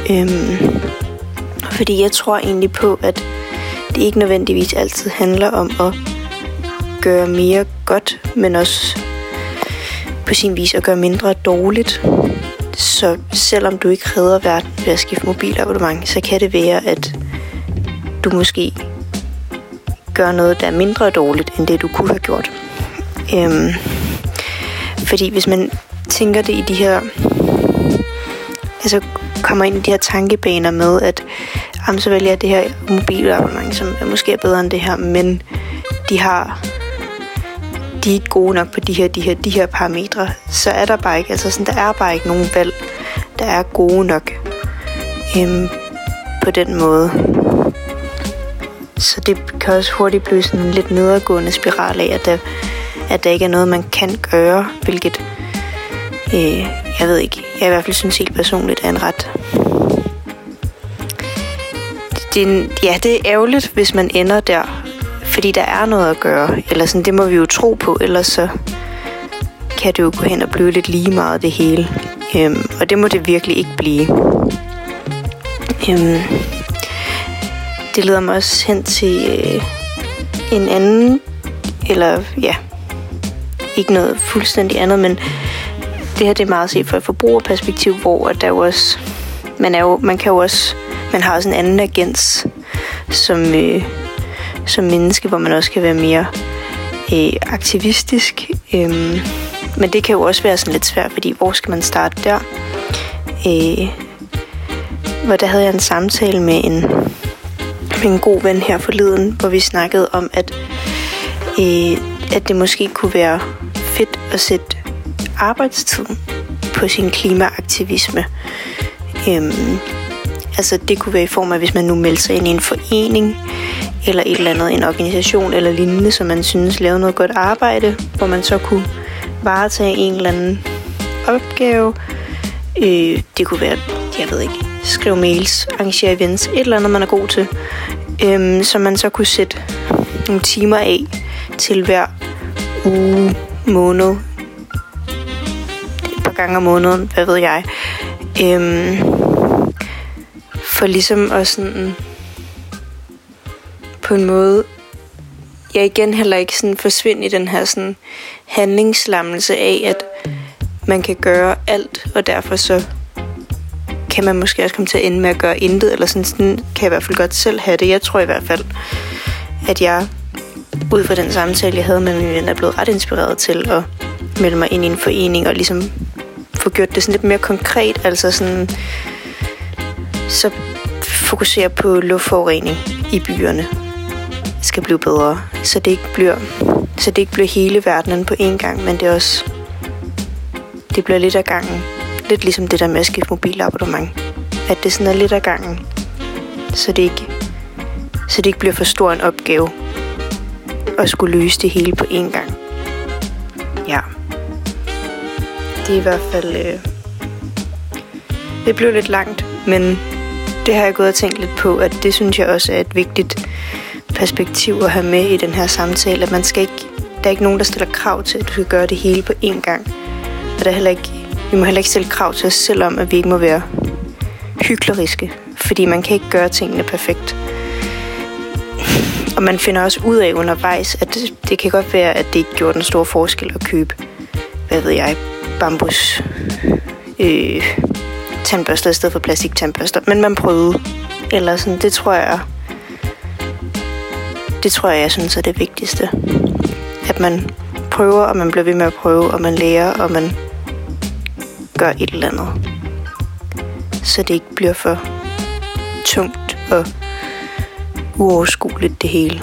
Fordi jeg tror egentlig på, at det ikke nødvendigvis altid handler om at gøre mere godt, men også på sin vis at gøre mindre dårligt. Så selvom du ikke redder verden ved at skifte mobilabonnement, så kan det være, at du måske gør noget, der er mindre dårligt, end det du kunne have gjort. Fordi hvis man tænker det i de her, altså kommer ind i de her tankebaner med, at så vælger jeg det her mobilabonnement, som måske er bedre end det her, men de er ikke gode nok på de her parametre, så er der bare ikke, altså sådan, der er bare ikke nogen valg, der er gode nok på den måde. Så det kan også hurtigt blive sådan en lidt nedadgående spiral af, at der ikke er noget, man kan gøre, hvilket jeg ved ikke, jeg i hvert fald synes helt personligt er en ret. Det er ærgerligt, hvis man ender der, fordi der er noget at gøre, eller sådan, det må vi jo tro på, ellers så kan det jo gå hen og blive lidt lige meget det hele. Og det må det virkelig ikke blive. Det leder mig også hen til en anden, eller ja, ikke noget fuldstændig andet, men det her det er meget set fra et forbrugerperspektiv, hvor der jo også, man har også en anden agens som menneske, hvor man også kan være mere aktivistisk. Men det kan jo også være sådan lidt svært, fordi hvor skal man starte der? Hvor der havde jeg en samtale med en god ven her forleden, hvor vi snakkede om, at det måske kunne være fedt at sætte arbejdstiden på sin klimaaktivisme. Altså det kunne være i form af, hvis man nu melder sig ind i en forening, eller et eller andet, en organisation eller lignende, som man synes lavede noget godt arbejde, hvor man så kunne varetage en eller anden opgave. Det kunne være, jeg ved ikke, skrive mails, arrangere events, et eller andet, man er god til. Så man så kunne sætte nogle timer af til hver uge, måned, et par gange om måneden, hvad ved jeg. For ligesom at sådan på en måde, jeg igen heller ikke sådan forsvinde i den her sådan handlingslammelse af, at man kan gøre alt, og derfor så kan man måske også komme til at ende med at gøre intet, eller sådan kan jeg i hvert fald godt selv have det. Jeg tror i hvert fald, at jeg ud fra den samtale, jeg havde med min ven, er blevet ret inspireret til at melde mig ind i en forening, og ligesom få gjort det sådan lidt mere konkret, altså sådan så fokusere på luftforurening i byerne skal blive bedre, så det ikke bliver hele verdenen på én gang, men det er også det bliver lidt af gangen. Lidt ligesom det der med at skifte mobilabonnement. At det sådan er lidt af gangen, så det ikke bliver for stor en opgave at skulle løse det hele på én gang. Ja. Det er i hvert fald det blev lidt langt, men det har jeg gået og tænkt lidt på, at det synes jeg også er et vigtigt perspektiv at have med i den her samtale, at der er ikke nogen, der stiller krav til, at du skal gøre det hele på én gang. Og vi må heller ikke stille krav til os selv om, at vi ikke må være hykleriske, fordi man kan ikke gøre tingene perfekt. Og man finder også ud af undervejs, at det kan godt være, at det ikke gjorde den store forskel at købe, hvad ved jeg, bambus tandbørster i stedet for plastiktandbørster. Men man prøvede. Eller sådan, det tror jeg synes er det vigtigste. At man prøver, og man bliver ved med at prøve, og man lærer, og man gør et eller andet. Så det ikke bliver for tungt og uoverskueligt det hele.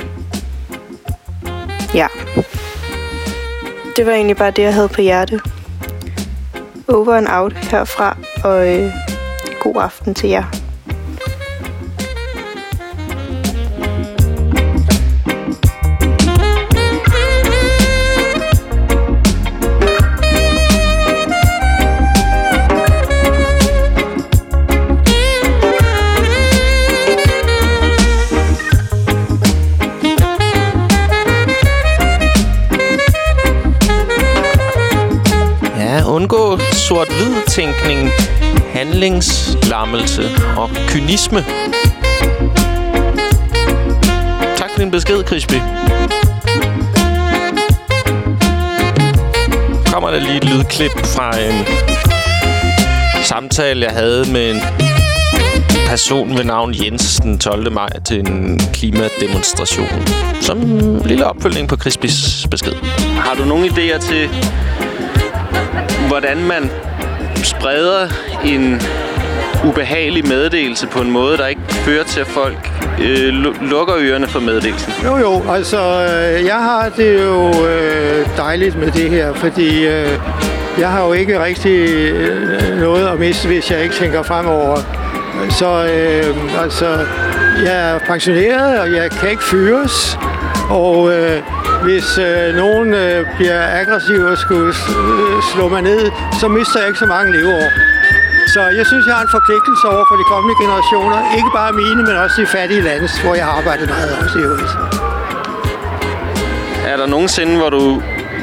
Ja. Det var egentlig bare det, jeg havde på hjerte. Over and out herfra, og god aften til jer. Undgå sort-hvid-tænkning, handlingslammelse og kynisme. Tak for din besked, Crispy. Kommer der lige et lydklip fra en samtale, jeg havde med en person ved navn Jens den 12. maj til en klimademonstration. Som en lille opfølgning på Crispys besked. Har du nogle idéer til, hvordan man spreder en ubehagelig meddelelse på en måde, der ikke fører til, at folk lukker ørerne for meddelelsen? Jo, altså jeg har det jo dejligt med det her, fordi jeg har jo ikke rigtig noget at miste, hvis jeg ikke tænker fremover. Så altså, jeg er pensioneret, og jeg kan ikke fyres, og hvis nogen bliver aggressiv og skulle slå mig ned, så mister jeg ikke så mange leveår. Så jeg synes, jeg har en forpligtelse over for de kommende generationer. Ikke bare mine, men også de fattige lande, hvor jeg har arbejdet meget også i øvrigt. Er der nogensinde, hvor du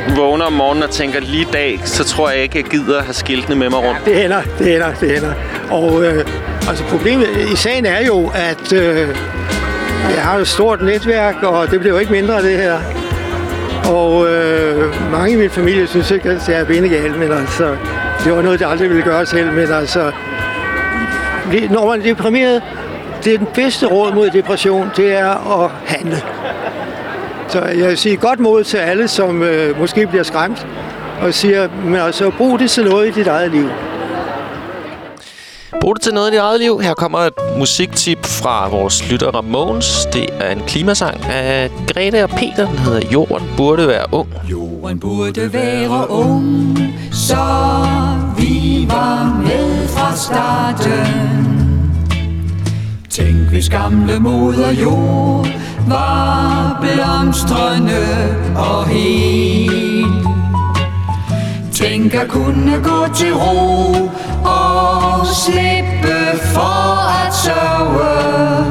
vågner om morgenen og tænker lige i dag, så tror jeg ikke, jeg gider have skiltene med mig rundt. Ja, det hænder. Og altså problemet i sagen er jo, at jeg har et stort netværk, og det bliver jo ikke mindre af det her. Og mange i min familie synes ikke, at jeg er benegalt, men altså, det var noget, jeg aldrig ville gøre selv. Men altså, når man er deprimeret, det er den bedste råd mod depression, det er at handle. Så jeg vil sige godt mod til alle, som måske bliver skræmt, og siger, men altså, brug det til noget i dit eget liv. Brug det til noget i dit eget liv. Her kommer et musiktip fra vores lytter Ramones. Det er en klimasang af Grete og Peter. Den hedder Jorden burde være ung. Jorden burde være ung, så vi var med fra starten. Tænk hvis gamle moder jord var blomstrende og hel. Tænk at kunne gå til ro og slippe for at sørge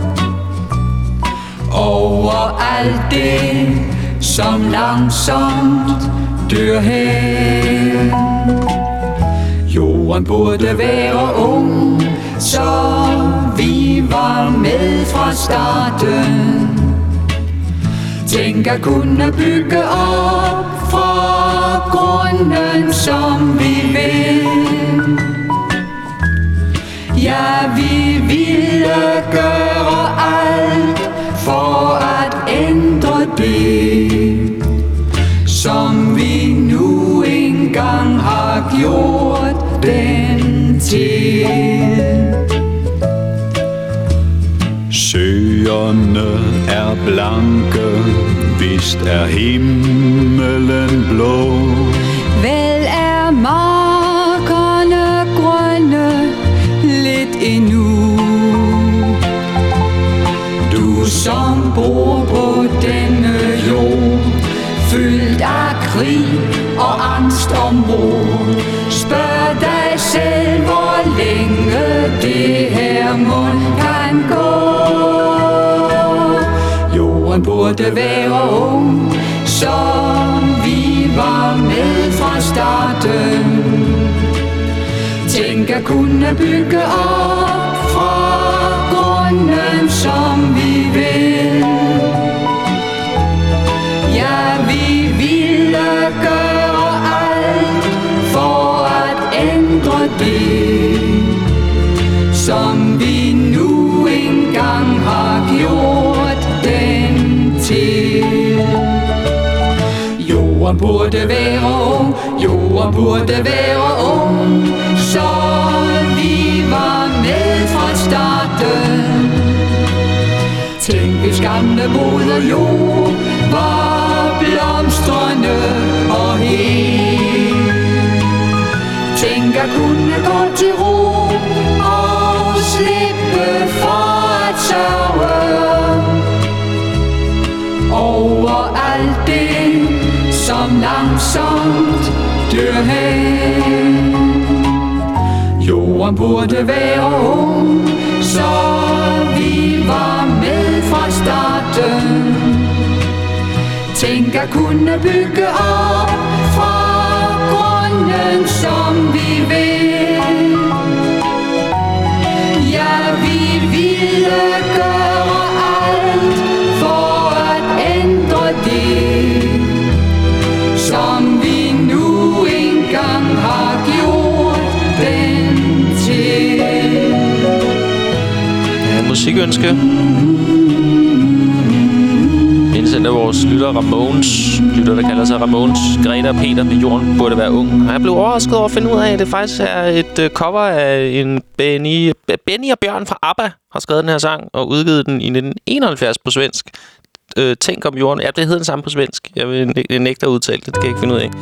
over alt det, som langsomt dør hen. Jorden burde være ung, så vi var med fra starten. Tænk at kunne bygge op fra grunden, som vi vil. Ja, vi ville gøre alt for at ændre det, som vi nu engang har gjort den til. Søerne er blanke, vist er himmelen blå. Vel er markerne grønne lidt endnu. Du som bor på denne jord, fyldt af krig og angst ombord, spørg dig selv, hvor længe det her mund kan gå. Jorden burde være ung, så vi var med fra starten. Tænk at kunne bygge op fra grunden, som vi vil. Ja, vi ville gøre alt for at ændre det, som vi nu engang har gjort den til. Jorden burde være ung, jorden burde være ung, så vi var med fra starten. Tænk hvis gamle moder jord var blomstrende og hel. Tænk at kunne gå til ro og slippe for at sørge over alt det, som langsomt dør hen. Jorden burde være ung, så vi var med fra starten. Tænk at kunne bygge op fra grunden, som vi vil. Ja, vi ville gøre alt for at ændre det, som vi nu engang har gjort den til. Ja, musikønske. Indsendt af vores lytter Ramones. Lytter, der kalder sig Ramones. Grete og Peter med Jorden burde være ung. Og jeg blev overrasket over at finde ud af, at det faktisk er et cover af en Benny og Bjørn fra ABBA har skrevet den her sang og udgivet den i 1971 på svensk. Tænk om jorden. Ja, det hedder den samme på svensk. Jeg vil nægte at udtale det. Det kan jeg ikke finde ud af.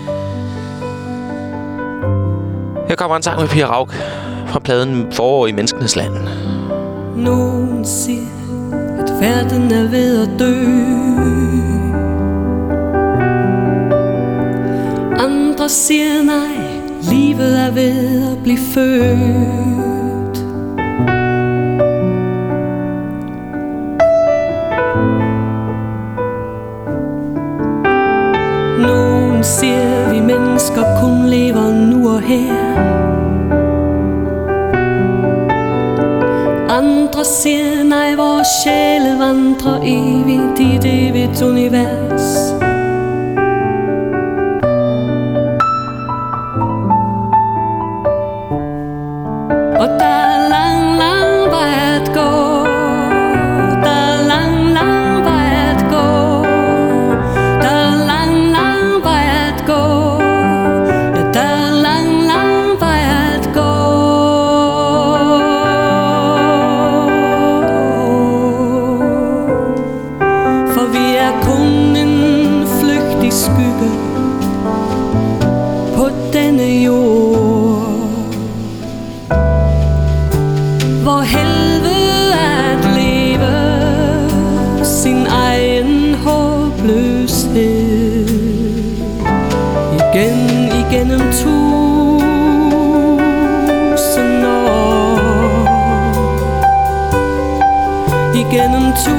Her kommer en sang med Pia Rauk fra pladen Forår i menneskenes land. Nogen siger, at verden er ved at dø. Andre siger nej, livet er ved at blive født. Nogen lever nu og her. Andre siger nej, vores sjæle vandrer evigt i et evigt univers. Og der er lang, lang vej at gå. Der er lang, lang vej at gå. Der er lang, lang vej at gå. Ja, der er lang, lang vej at gå. For vi er kun en flygtig skygge på denne jord. Hvor helvede at leve sin egen håbløshed. Igennem 1000 år. Igennem 1000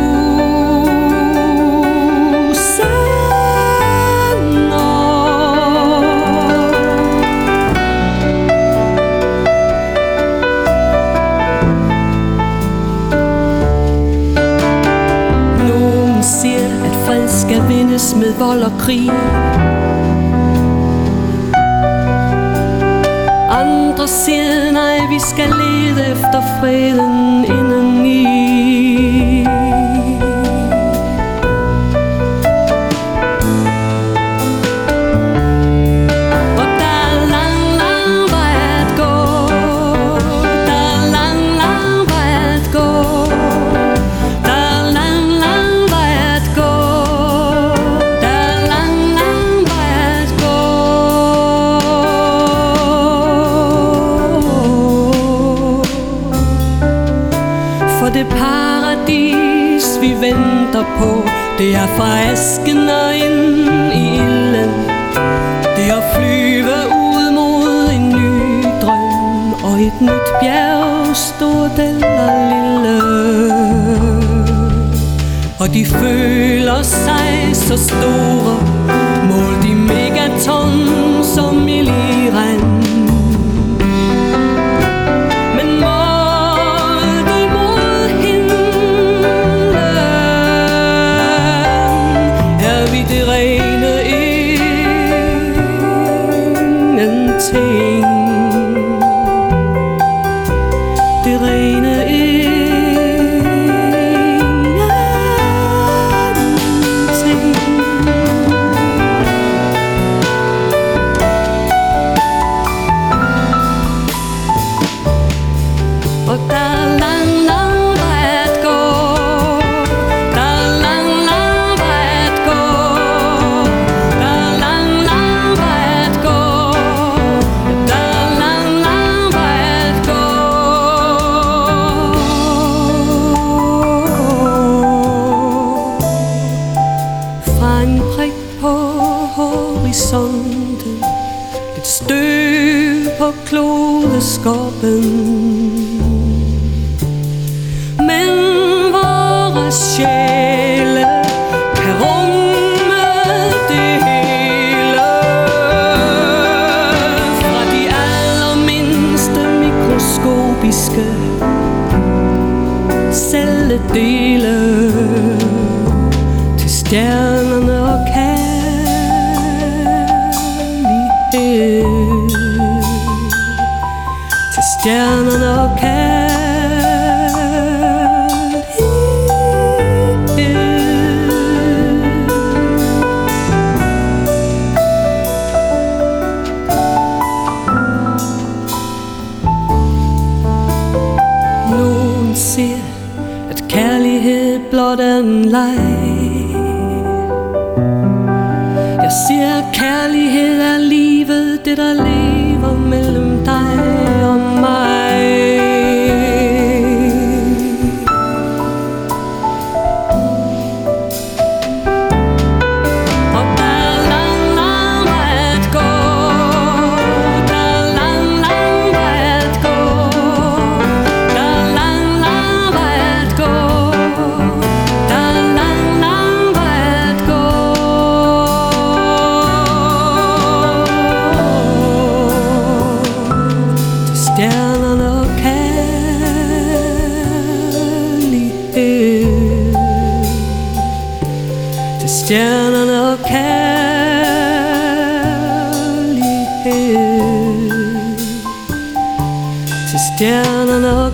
skal vindes med vold og krig. Andre siger nej, vi skal lede efter freden indeni. Og der er lang, lang vej at gå. Der er lang, lang vej at gå. Der er lang, lang vej at gå. Det paradis vi venter på, det er fra asken og ind i ilden. Det er at flyve ud mod en ny drøm og et nyt bjerg, stort eller lille. Og de føler sig så store, mål de megaton som illiren. Det rene ingenting. Det rene ingenting. Og der er lang, lang vej at gå. Der er lang, lang vej at gå. Der er lang, lang vej at gå. Der er lang, lang vej at gå. Fra en prik på horisonten, et støv på klodeskoppen. Men vores sjæle kan rumme det hele. Fra de allermindste mikroskopiske celledele til stjernerne og kærlighed. Til stjernerne og kærlighed. Nogen siger, at kærlighed blot er en leg. Jeg siger, at kærlighed er livet, det der lever mellem dig og mig. stjernerne og kærlighed. Til stjernerne og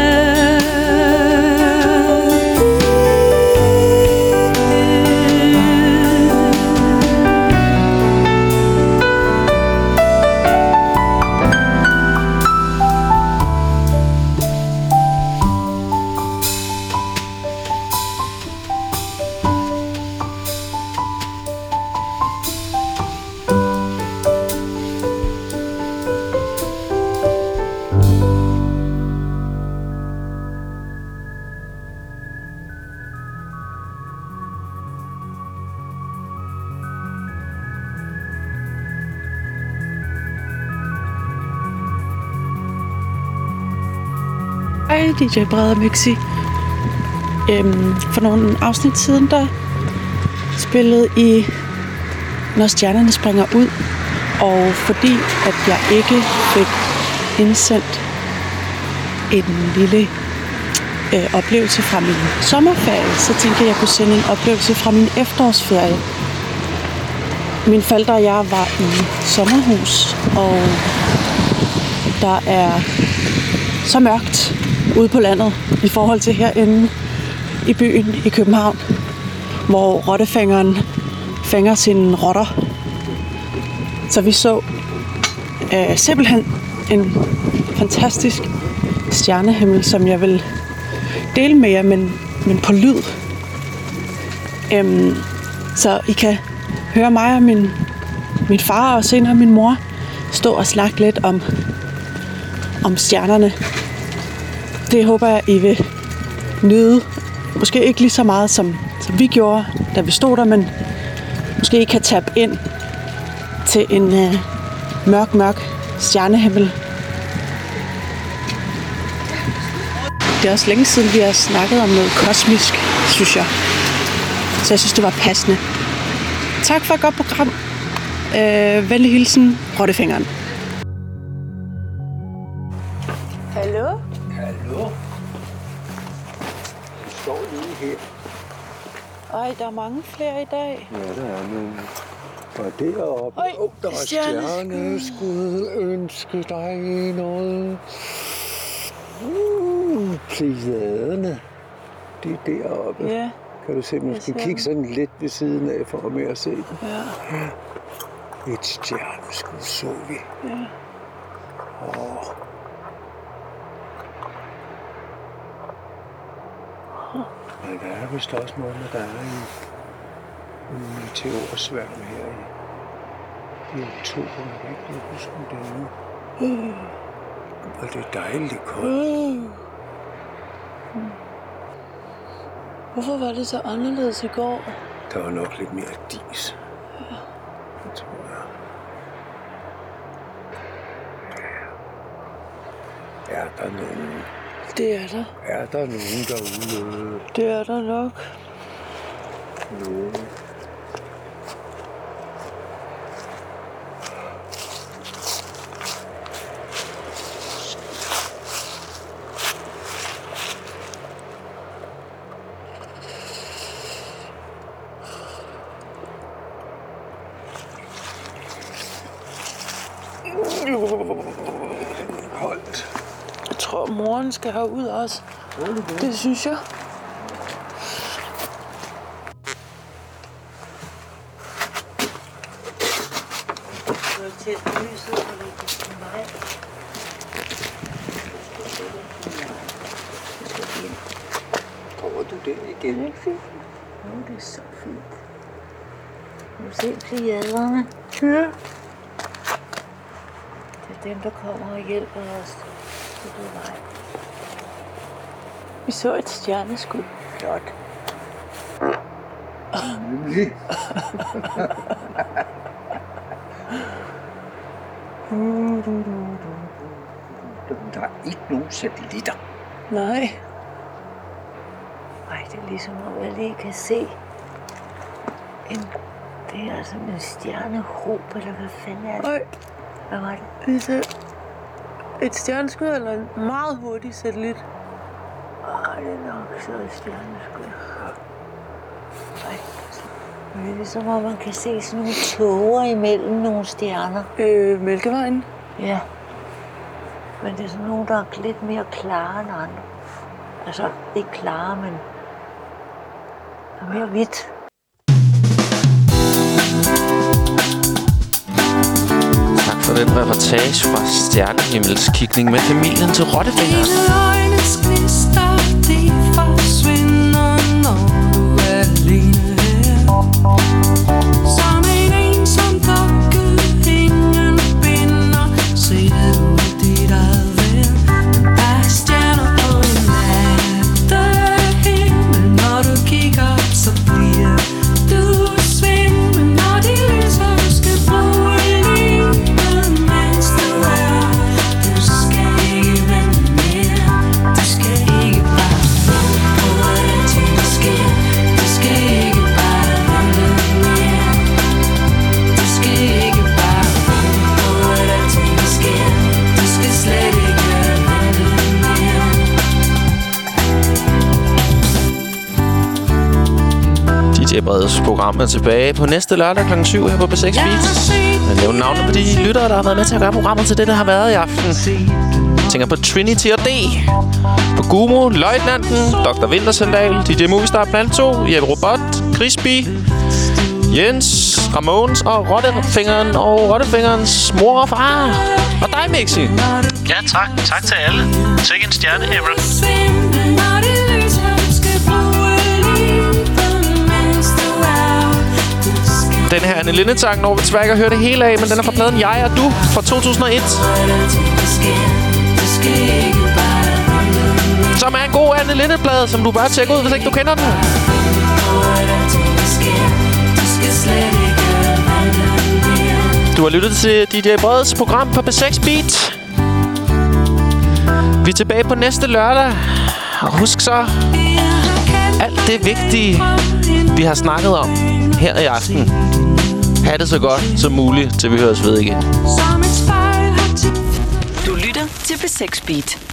Hej, DJ Brede Mixi. For nogle afsnit siden, der spillede I Når stjernerne springer ud, og fordi at jeg ikke fik indsendt en lille oplevelse fra min sommerferie, så tænkte jeg kunne sende en oplevelse fra min efterårsferie. Mine forældre og jeg var i sommerhus, og der er så mørkt ude på landet i forhold til herinde i byen i København, hvor rottefængeren fænger sine rotter. Så vi så simpelthen en fantastisk stjernehimmel, som jeg vil dele med jer, men på lyd. Så I kan høre mig og min far og senere min mor stå og snakke lidt om stjernerne. Det håber jeg, I vil nyde. Måske ikke lige så meget, som vi gjorde, da vi stod der, men måske I kan tabe ind til en mørk stjernehimmel. Det er også længe siden, vi har snakket om noget kosmisk, synes jeg. Så jeg synes, det var passende. Tak for et godt program. Venlig hilsen, rottefingeren. Hallo? Hallo? Jeg står lige her. Ej, der er mange flere i dag. Ja, der er nogle. Og deroppe. Der er stjerneskud. Ønske dig noget. Plejaderne. De er deroppe. Ja. Kan du se, man skal kigge sådan lidt ved siden af, for at se dem. Ja. Et stjerneskud så vi. Ja. Men der er vist også noget, der er en meteorsværm her i oktober. Jeg kan ikke huske, om det er nu. Og det er dejligt koldt. Hvorfor var det så anderledes i går? Der var nok lidt mere dis. Ja. Det tror jeg. Er der nogen? Det er der. Er der nogen derude? Det er der nok. Nogen. Koldt. Jeg tror, moren skal herud også. Det synes jeg. Tror du det igen? Det er ikke fint. Det er så fint. Kan du se plejaderne? Ja. Det er dem, der kommer og hjælper os. Det er vej. Vi så et stjerneskud. Tak. Der er ikke nogen satellitter. Nej. Ej, det er ligesom om jeg lige kan se det er altså en stjernehob, eller hvad fanden er det? Øj. Hvad var det? Det er et stjerneskud eller en meget hurtig satellit. Det er nok så et stjerneskud. Ej. Det er ligesom, om man kan se sådan nogle tåger imellem nogle stjerner. Mælkevejen? Ja. Men det er sådan nogle, der er lidt mere klare end andre. Altså, ikke klare, men der er mere hvidt. Tak for den reportage fra Stjernehimmelskigning med familien til Rottefingeren. Løgnens gnister, de forsvinder, når du er alene her. Som en ensom dukke, ingen binder, ser du dit eget vejr. Der er stjerner på en nattehimmel, når du kigger, så bliver du svimmel, når de lyser, du skal bruge livet, mens du er. Du skal ikke vente mere, du skal ikke bare vente på, at ting der sker. Du skal ikke bare vente mere, du skal ikke bare vente på, at ting der sker. Du skal slet ikke vente mere. DJ Breds program er tilbage på næste lørdag kl. 7 her på B6 Beat. Jeg nævner navnet på de lyttere, der har været med til at gøre programmet til det, der har været i aften. Jeg tænker på Trinity og D. På Gumo, Løjtnanten, Dr. Vintersandal, DJ Movistar Plan 2, Jeppe Robot, Crispy, Jens, Ramones og Rottefingeren og Rottefingerens mor og far. Og dig, Mixi. Ja, tak. Tak til alle. Sikke en stjerne, Ebra. Den her Anne Linnet-sang når vi desværre ikke at høre det hele af, men den er fra pladen Jeg og Du fra 2001. Som er en god Anne Linnet-plade, som du bare tjekker ud, hvis ikke du kender den. Du har lyttet til DJ Breds program på B6 Beat. Vi er tilbage på næste lørdag. Og husk så, alt det vigtige, vi har snakket om her i aften. Ha' det så godt som muligt, til vi høres ved igen. Du lytter til B6 Beat.